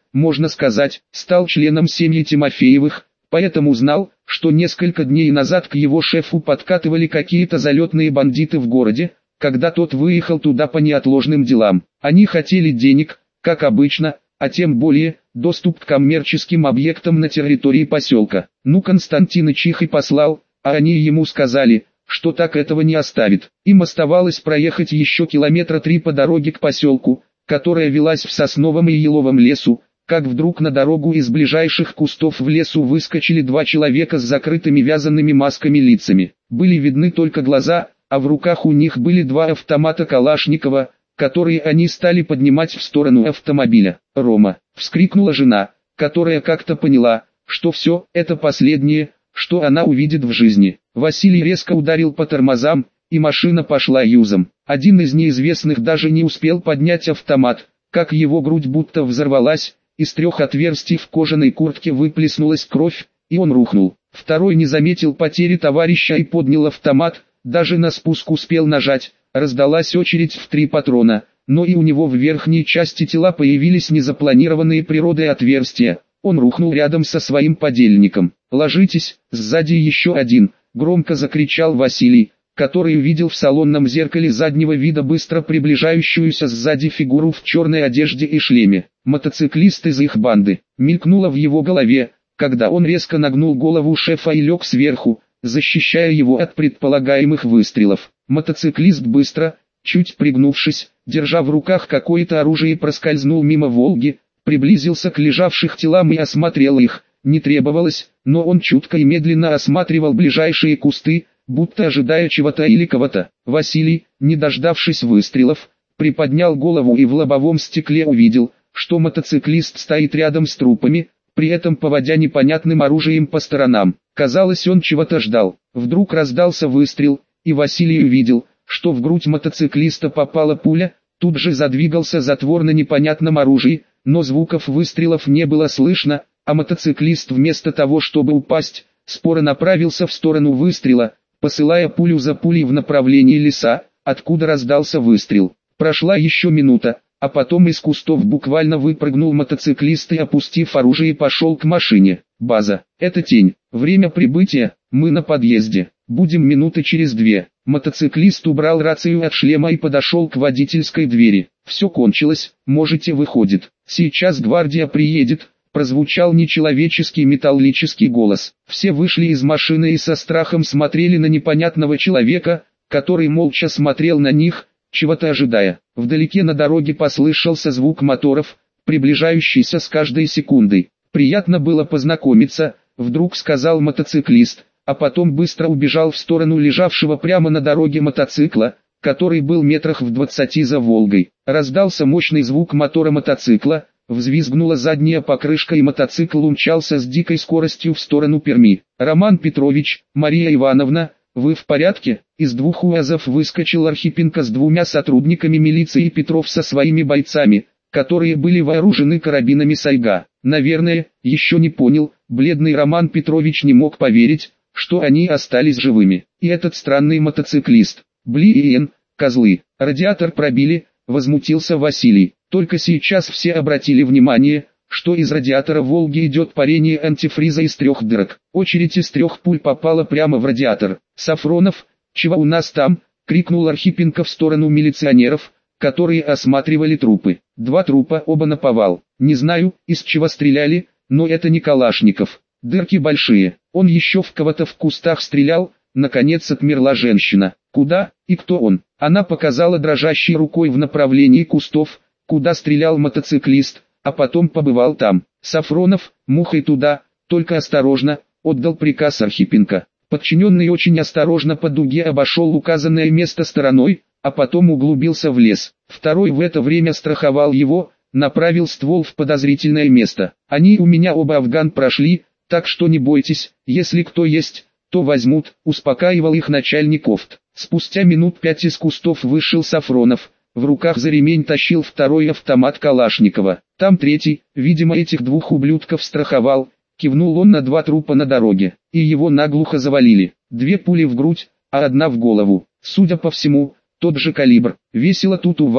Speaker 1: можно сказать, стал членом семьи Тимофеевых, поэтому знал, что несколько дней назад к его шефу подкатывали какие-то залетные бандиты в городе, когда тот выехал туда по неотложным делам. Они хотели денег, как обычно, а тем более, доступ к коммерческим объектам на территории поселка. Ну Константиныч их и послал, а они ему сказали, что так этого не оставит. Им оставалось проехать еще километра три по дороге к поселку, которая велась в сосновом и еловом лесу, как вдруг на дорогу из ближайших кустов в лесу выскочили два человека с закрытыми вязаными масками лицами. Были видны только глаза, а в руках у них были два автомата Калашникова, которые они стали поднимать в сторону автомобиля. «Рома!» — вскрикнула жена, которая как-то поняла, что все это последнее, что она увидит в жизни. Василий резко ударил по тормозам, и машина пошла юзом. Один из неизвестных даже не успел поднять автомат, как его грудь будто взорвалась, из трех отверстий в кожаной куртке выплеснулась кровь, и он рухнул. Второй не заметил потери товарища и поднял автомат, даже на спуск успел нажать. Раздалась очередь в три патрона, но и у него в верхней части тела появились незапланированные природой отверстия. Он рухнул рядом со своим подельником. «Ложитесь, сзади еще один!» — громко закричал Василий, который увидел в салонном зеркале заднего вида быстро приближающуюся сзади фигуру в черной одежде и шлеме. Мотоциклист из их банды. Мелькнуло в его голове, когда он резко нагнул голову шефа и лег сверху, защищая его от предполагаемых выстрелов. Мотоциклист быстро, чуть пригнувшись, держа в руках какое-то оружие, проскользнул мимо «Волги», приблизился к лежавших телам и осмотрел их. Не требовалось, но он чутко и медленно осматривал ближайшие кусты, будто ожидая чего-то или кого-то. Василий, не дождавшись выстрелов, приподнял голову и в лобовом стекле увидел, что мотоциклист стоит рядом с трупами, при этом поводя непонятным оружием по сторонам. Казалось, он чего-то ждал. Вдруг раздался выстрел, и Василий увидел, что в грудь мотоциклиста попала пуля. Тут же задвигался затвор на непонятном оружии, но звуков выстрелов не было слышно, а мотоциклист вместо того, чтобы упасть, споро направился в сторону выстрела, посылая пулю за пулей в направлении леса, откуда раздался выстрел. Прошла еще минута, а потом из кустов буквально выпрыгнул мотоциклист и, опустив оружие, пошел к машине. «База, это Тень. Время прибытия, мы на подъезде. Будем минуты через две». Мотоциклист убрал рацию от шлема и подошел к водительской двери. «Все кончилось, можете выходить. Сейчас гвардия приедет», — прозвучал нечеловеческий металлический голос. Все вышли из машины и со страхом смотрели на непонятного человека, который молча смотрел на них, чего-то ожидая. Вдалеке на дороге послышался звук моторов, приближающийся с каждой секундой. «Приятно было познакомиться», — вдруг сказал мотоциклист, а потом быстро убежал в сторону лежавшего прямо на дороге мотоцикла, который был метрах в двадцати за «Волгой». Раздался мощный звук мотора мотоцикла, взвизгнула задняя покрышка и мотоцикл умчался с дикой скоростью в сторону Перми. «Роман Петрович, Мария Ивановна, вы в порядке?» Из двух УАЗов выскочил Архипенко с двумя сотрудниками милиции и Петров со своими бойцами, которые были вооружены карабинами Сайга. Наверное, еще не понял, бледный Роман Петрович не мог поверить, что они остались живыми. И этот странный мотоциклист. «Блин, козлы, радиатор пробили», — возмутился Василий. Только сейчас все обратили внимание, что из радиатора «Волги» идет парение антифриза из трех дырок. Очередь из трех пуль попала прямо в радиатор. «Сафронов, чего у нас там?» — крикнул Архипенко в сторону милиционеров, которые осматривали трупы. «Два трупа, оба наповал. Не знаю, из чего стреляли, но это не Калашников. Дырки большие. Он еще в кого-то в кустах стрелял». Наконец отмерла женщина. «Куда и кто он?» Она показала дрожащей рукой в направлении кустов, куда стрелял мотоциклист, а потом побывал там. «Сафронов, мухой туда, только осторожно», — отдал приказ Архипенко. Подчиненный очень осторожно по дуге обошел указанное место стороной, а потом углубился в лес. Второй в это время страховал его, направил ствол в подозрительное место. «Они у меня оба афган прошли, так что не бойтесь, если кто есть, то возьмут», — успокаивал их начальник ОФТ. Спустя минут пять из кустов вышел Сафронов, в руках за ремень тащил второй автомат Калашникова. «Там третий, видимо этих двух ублюдков страховал», — кивнул он на два трупа на дороге, и его наглухо завалили. Две пули в грудь, а одна в голову. Судя по всему, тот же калибр. «Весело тут у вас»,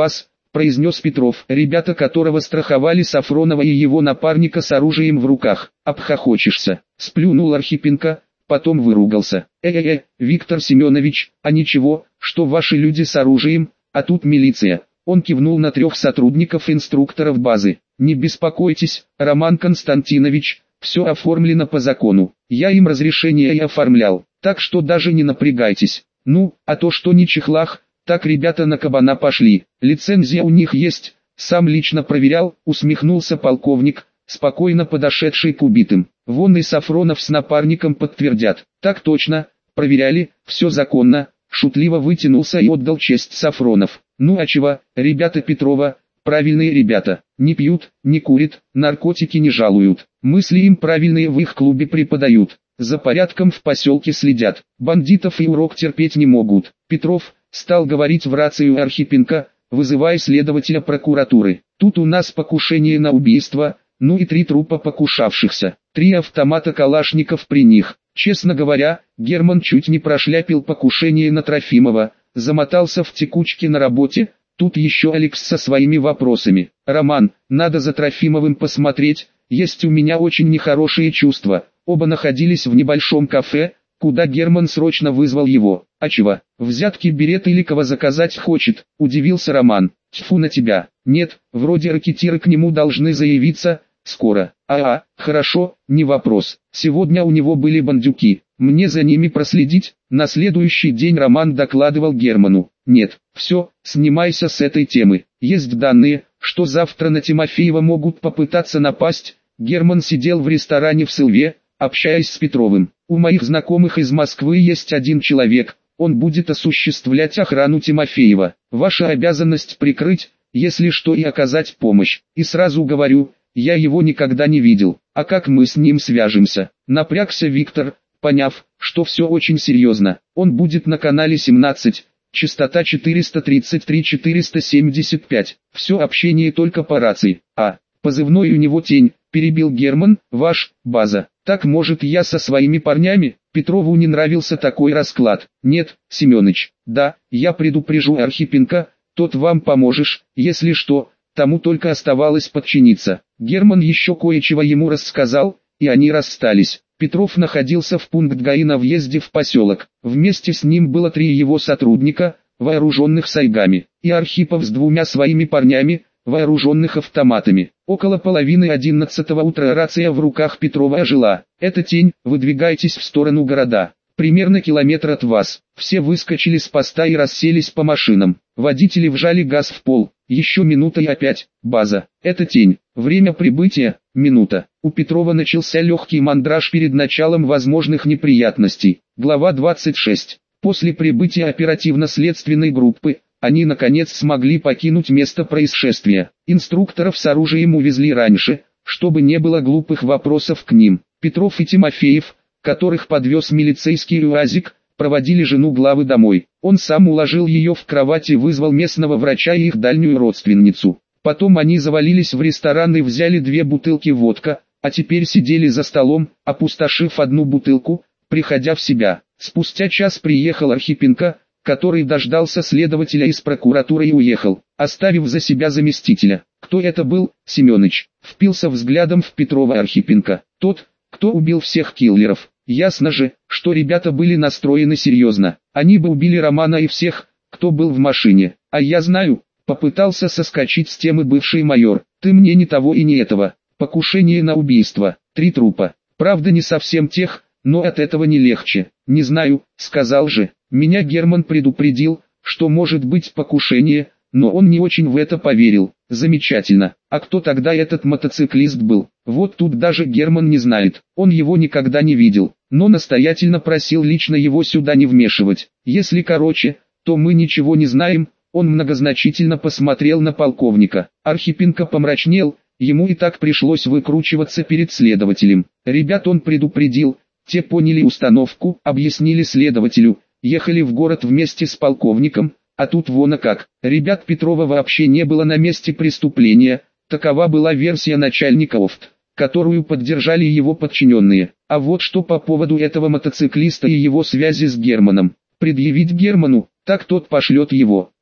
Speaker 1: произнес Петров, ребята которого страховали Сафронова и его напарника с оружием в руках. Обхохочешься, сплюнул Архипенко, потом выругался. Э-э-э, Виктор Семенович, а ничего, что ваши люди с оружием, а тут милиция. Он кивнул на трех сотрудников-инструкторов базы. Не беспокойтесь, Роман Константинович, все оформлено по закону. Я им разрешение и оформлял, так что даже не напрягайтесь. Ну, а то что не чехлах, так ребята на кабана пошли. Лицензия у них есть, сам лично проверял, усмехнулся полковник, спокойно подошедший к убитым. Вон и Сафронов с напарником подтвердят. Так точно, проверяли, все законно. Шутливо вытянулся и отдал честь Сафронов. Ну а чего, ребята Петрова, правильные ребята, не пьют, не курят, наркотики не жалуют. Мысли им правильные в их клубе преподают. За порядком в поселке следят, бандитов и урок терпеть не могут. Петров стал говорить в рацию Архипенко, вызывая следователя прокуратуры. Тут у нас покушение на убийство, ну и три трупа покушавшихся, три автомата калашников при них. Честно говоря, Герман чуть не прошляпил покушение на Трофимова, замотался в текучке на работе. Тут еще Алекс со своими вопросами. «Роман, надо за Трофимовым посмотреть, есть у меня очень нехорошие чувства». Оба находились в небольшом кафе, куда Герман срочно вызвал его. «А чего, взятки берет или кого заказать хочет?» – удивился Роман. «Тьфу на тебя. Нет, вроде ракетиры к нему должны заявиться, скоро». «А-а, хорошо, не вопрос. Сегодня у него были бандюки. Мне за ними проследить?» На следующий день Роман докладывал Герману. «Нет, все, снимайся с этой темы. Есть данные, что завтра на Тимофеева могут попытаться напасть». Герман сидел в ресторане в Сылве, общаясь с Петровым. «У моих знакомых из Москвы есть один человек, он будет осуществлять охрану Тимофеева. Ваша обязанность прикрыть, если что, и оказать помощь. И сразу говорю, я его никогда не видел. А как мы с ним свяжемся?» Напрягся Виктор, поняв, что все очень серьезно. «Он будет на канале семнадцать, частота четыреста тридцать три четыреста семьдесят пять. Все общение только по рации. А, позывной у него Тень», перебил Герман, «ваш, база. Так может я со своими парнями?» Петрову не нравился такой расклад. «Нет, Семёныч, да, я предупрежу Архипенко, тот вам поможешь, если что». Тому только оставалось подчиниться. Герман еще кое-чего ему рассказал, и они расстались. Петров находился в пункт ГАИ на въезде в поселок. Вместе с ним было три его сотрудника, вооруженных сайгами, и Архипов с двумя своими парнями, вооруженных автоматами. Около половины одиннадцатого утра рация в руках Петрова ожила. «Это Тень, выдвигайтесь в сторону города. Примерно километр от вас». Все выскочили с поста и расселись по машинам. Водители вжали газ в пол. Еще минута и опять, база. «Это Тень. Время прибытия, минута». У Петрова начался легкий мандраж перед началом возможных неприятностей. Глава двадцать шесть. После прибытия оперативно-следственной группы, они наконец смогли покинуть место происшествия. Инструкторов с оружием увезли раньше, чтобы не было глупых вопросов к ним. Петров и Тимофеев, которых подвез милицейский УАЗик, проводили жену главы домой. Он сам уложил ее в кровать и вызвал местного врача и их дальнюю родственницу. Потом они завалились в ресторан и взяли две бутылки водка, а теперь сидели за столом, опустошив одну бутылку, приходя в себя. Спустя час приехал Архипенко, который дождался следователя из прокуратуры и уехал, оставив за себя заместителя. «Кто это был, Семёныч?» Впился взглядом в Петрова Архипенко. «Тот, кто убил всех киллеров. Ясно же, что ребята были настроены серьезно. Они бы убили Романа и всех, кто был в машине. А я знаю», попытался соскочить с темы бывший майор. «Ты мне ни того и ни этого. Покушение на убийство, три трупа. Правда не совсем тех, но от этого не легче. Не знаю, сказал же. Меня Герман предупредил, что может быть покушение, но он не очень в это поверил». «Замечательно. А кто тогда этот мотоциклист был?» «Вот тут даже Герман не знает. Он его никогда не видел, но настоятельно просил лично его сюда не вмешивать. Если короче, то мы ничего не знаем». Он многозначительно посмотрел на полковника. Архипенко помрачнел, ему и так пришлось выкручиваться перед следователем. Ребят он предупредил, те поняли установку, объяснили следователю, ехали в город вместе с полковником. А тут вон а как. Ребят Петрова вообще не было на месте преступления, такова была версия начальника ОФТ, которую поддержали его подчиненные. А вот что по поводу этого мотоциклиста и его связи с Германом. Предъявить Герману, так тот пошлет его.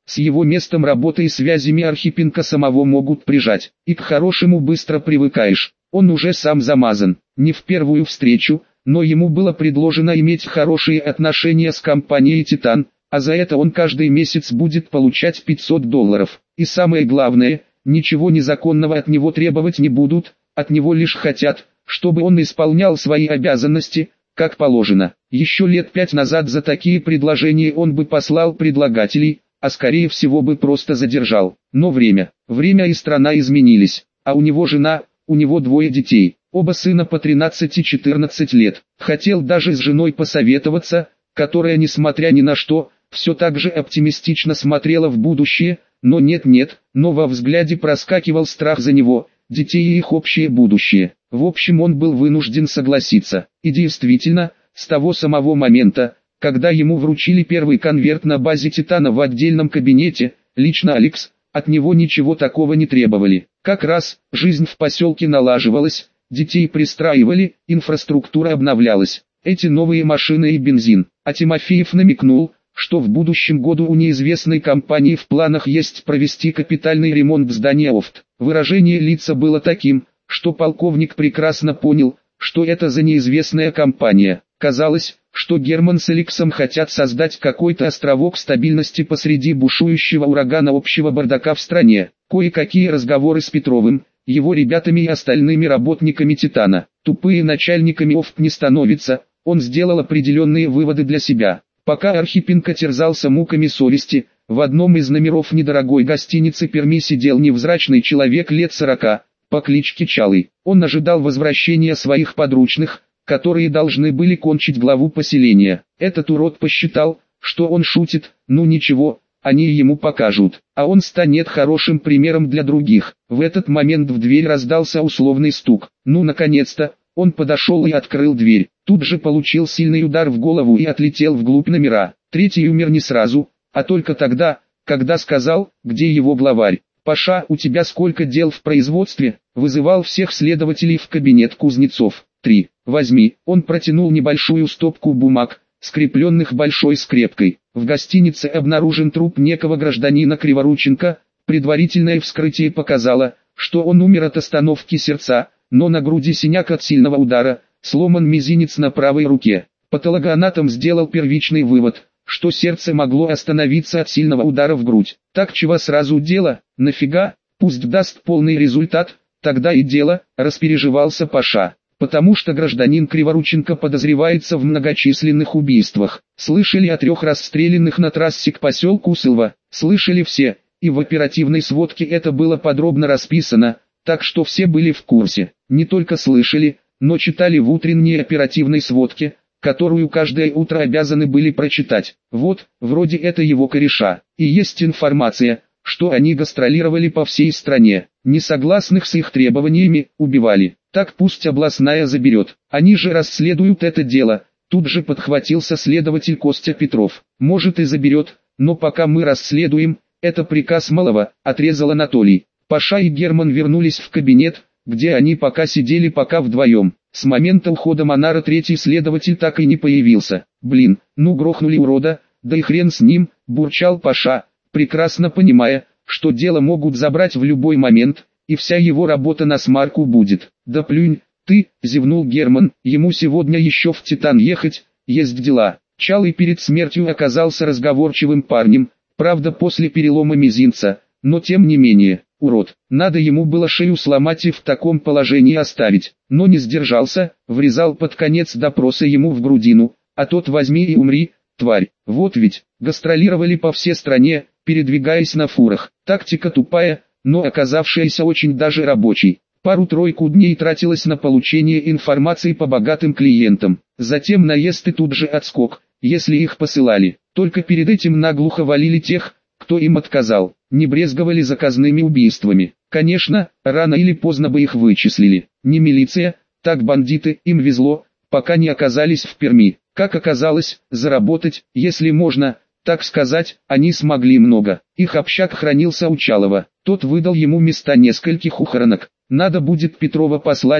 Speaker 1: С его местом работы и связями Архипенко самого могут прижать. И к хорошему быстро привыкаешь. Он уже сам замазан. Не в первую встречу, но ему было предложено иметь хорошие отношения с компанией «Титан», а за это он каждый месяц будет получать пятьсот долларов. И самое главное, ничего незаконного от него требовать не будут, от него лишь хотят, чтобы он исполнял свои обязанности, как положено. Еще лет пять назад за такие предложения он бы послал предлагателей, а скорее всего бы просто задержал. Но время, время и страна изменились, а у него жена, у него двое детей, оба сына по тринадцать и четырнадцать лет. Хотел даже с женой посоветоваться, которая, несмотря ни на что, все так же оптимистично смотрела в будущее, но нет-нет, но во взгляде проскакивал страх за него, детей и их общее будущее. В общем, он был вынужден согласиться. И действительно, с того самого момента, когда ему вручили первый конверт на базе «Титана» в отдельном кабинете, лично Алекс, от него ничего такого не требовали. Как раз, жизнь в поселке налаживалась, детей пристраивали, инфраструктура обновлялась. Эти новые машины и бензин. А Тимофеев намекнул, что в будущем году у неизвестной компании в планах есть провести капитальный ремонт здания ОФТ. Выражение лица было таким, что полковник прекрасно понял, что это за неизвестная компания. Казалось, что Герман с Алексом хотят создать какой-то островок стабильности посреди бушующего урагана общего бардака в стране. Кое-какие разговоры с Петровым, его ребятами и остальными работниками «Титана». Тупые начальниками ОФТ не становятся, он сделал определенные выводы для себя. Пока Архипенко терзался муками совести, в одном из номеров недорогой гостиницы Перми сидел невзрачный человек лет сорока, по кличке Чалый. Он ожидал возвращения своих подручных, которые должны были кончить главу поселения. Этот урод посчитал, что он шутит, ну ничего, они ему покажут, а он станет хорошим примером для других. В этот момент в дверь раздался условный стук. Ну наконец-то, он подошел и открыл дверь. Тут же получил сильный удар в голову и отлетел вглубь номера. Третий умер не сразу, а только тогда, когда сказал, где его главарь. «Паша, у тебя сколько дел в производстве?» Вызывал всех следователей в кабинет Кузнецов. «Три. Возьми». Он протянул небольшую стопку бумаг, скрепленных большой скрепкой. В гостинице обнаружен труп некого гражданина Криворученко. Предварительное вскрытие показало, что он умер от остановки сердца, но на груди синяк от сильного удара, сломан мизинец на правой руке. Патологоанатом сделал первичный вывод, что сердце могло остановиться от сильного удара в грудь. Так чего сразу дело, нафига, пусть даст полный результат, тогда и дело, распереживался Паша. Потому что гражданин Криворученко подозревается в многочисленных убийствах. Слышали о трех расстрелянных на трассе к поселку Сылва, слышали все, и в оперативной сводке это было подробно расписано, так что все были в курсе. Не только слышали, но читали в утренней оперативной сводке, которую каждое утро обязаны были прочитать. Вот, вроде это его кореша. И есть информация, что они гастролировали по всей стране. Несогласных с их требованиями убивали. Так пусть областная заберет. Они же расследуют это дело. Тут же подхватился следователь Костя Петров. Может и заберет, но пока мы расследуем, это приказ малого, отрезал Анатолий. Паша и Герман вернулись в кабинет, где они пока сидели пока вдвоем. С момента ухода Монара третий следователь так и не появился. Блин, ну грохнули урода, да и хрен с ним, бурчал Паша, прекрасно понимая, что дело могут забрать в любой момент, и вся его работа на смарку будет. Да плюнь, ты, зевнул Герман, ему сегодня еще в Титан ехать, есть дела. Чалый перед смертью оказался разговорчивым парнем, правда после перелома мизинца, но тем не менее. Урод, надо ему было шею сломать и в таком положении оставить, но не сдержался, врезал под конец допроса ему в грудину, а тот возьми и умри, тварь. Вот ведь, гастролировали по всей стране, передвигаясь на фурах. Тактика тупая, но оказавшаяся очень даже рабочей. Пару-тройку дней тратилось на получение информации по богатым клиентам, затем наезд и тут же отскок, если их посылали. Только перед этим наглухо валили тех, кто им отказал, не брезговали заказными убийствами. Конечно, рано или поздно бы их вычислили. Не милиция, так бандиты, им везло, пока не оказались в Перми. Как оказалось, заработать, если можно, так сказать, они смогли много. Их общак хранился у Чалова, тот выдал ему места нескольких ухоронок. Надо будет Петрова послать,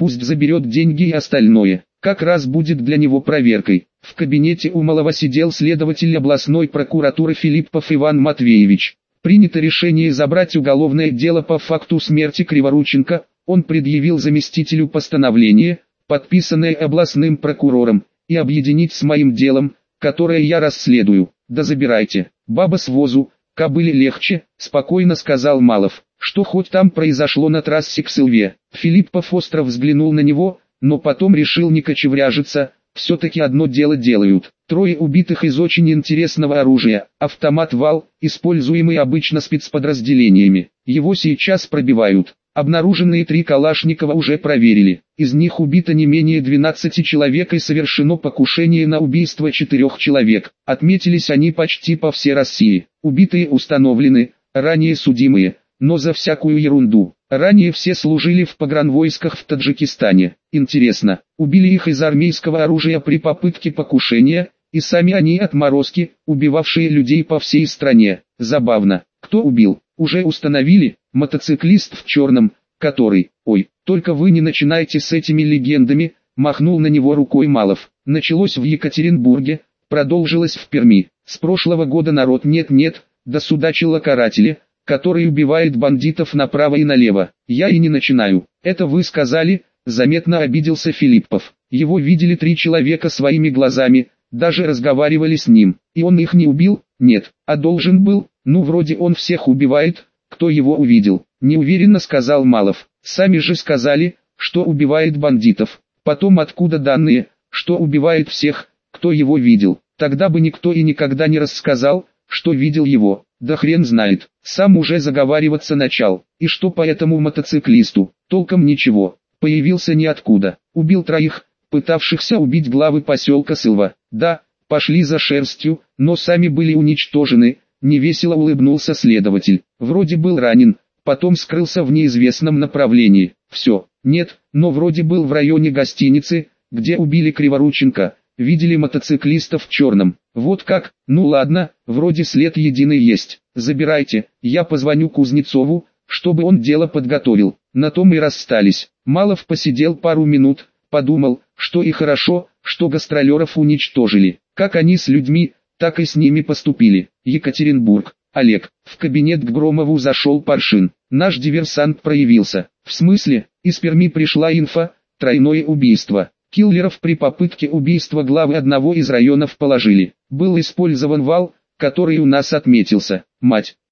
Speaker 1: пусть заберет деньги и остальное. Как раз будет для него проверкой. В кабинете у Малова сидел следователь областной прокуратуры Филиппов Иван Матвеевич. Принято решение забрать уголовное дело по факту смерти Криворученко. Он предъявил заместителю постановление, подписанное областным прокурором, и объединить с моим делом, которое я расследую. Да забирайте, баба с возу, кобыле легче, спокойно сказал Малов. Что хоть там произошло на трассе к Сылве? Филиппов остро взглянул на него, но потом решил не кочевряжиться. Все-таки одно дело делают. Трое убитых из очень интересного оружия, автомат «Вал», используемый обычно спецподразделениями. Его сейчас пробивают. Обнаруженные три Калашникова уже проверили. Из них убито не менее двенадцати человек и совершено покушение на убийство четырех человек. Отметились они почти по всей России. Убитые установлены, ранее судимые, но за всякую ерунду. Ранее все служили в погранвойсках в Таджикистане. Интересно, убили их из армейского оружия при попытке покушения, и сами они отморозки, убивавшие людей по всей стране. Забавно. Кто убил? Уже установили? Мотоциклист в черном, который, ой, только вы не начинайте с этими легендами, махнул на него рукой Малов. Началось в Екатеринбурге, продолжилось в Перми. С прошлого года народ нет-нет, досудачило каратели, который убивает бандитов направо и налево. Я и не начинаю. Это вы сказали, заметно обиделся Филиппов. Его видели три человека своими глазами, даже разговаривали с ним. И он их не убил? Нет. А должен был? Ну вроде он всех убивает. Кто его увидел? Неуверенно сказал Малов. Сами же сказали, что убивает бандитов. Потом откуда данные, что убивает всех, кто его видел? Тогда бы никто и никогда не рассказал, что видел его. Да хрен знает, сам уже заговариваться начал. И что по этому мотоциклисту? Толком ничего. Появился ниоткуда. Убил троих, пытавшихся убить главы поселка Сылва. Да, пошли за шерстью, но сами были уничтожены. Невесело улыбнулся следователь. Вроде был ранен, потом скрылся в неизвестном направлении. Все, нет, но вроде был в районе гостиницы, где убили Криворученко. Видели мотоциклиста в черном. Вот как? Ну ладно, вроде след единый есть. Забирайте, я позвоню Кузнецову, чтобы он дело подготовил. На том и расстались. Малов посидел пару минут, подумал, что и хорошо, что гастролеров уничтожили. Как они с людьми, так и с ними поступили. Екатеринбург. Олег. В кабинет к Громову зашел Паршин. Наш диверсант проявился. В смысле? Из Перми пришла инфа. Тройное убийство. Киллеров при попытке убийства главы одного из районов положили. Был использован вал, который у нас отметился. Мать.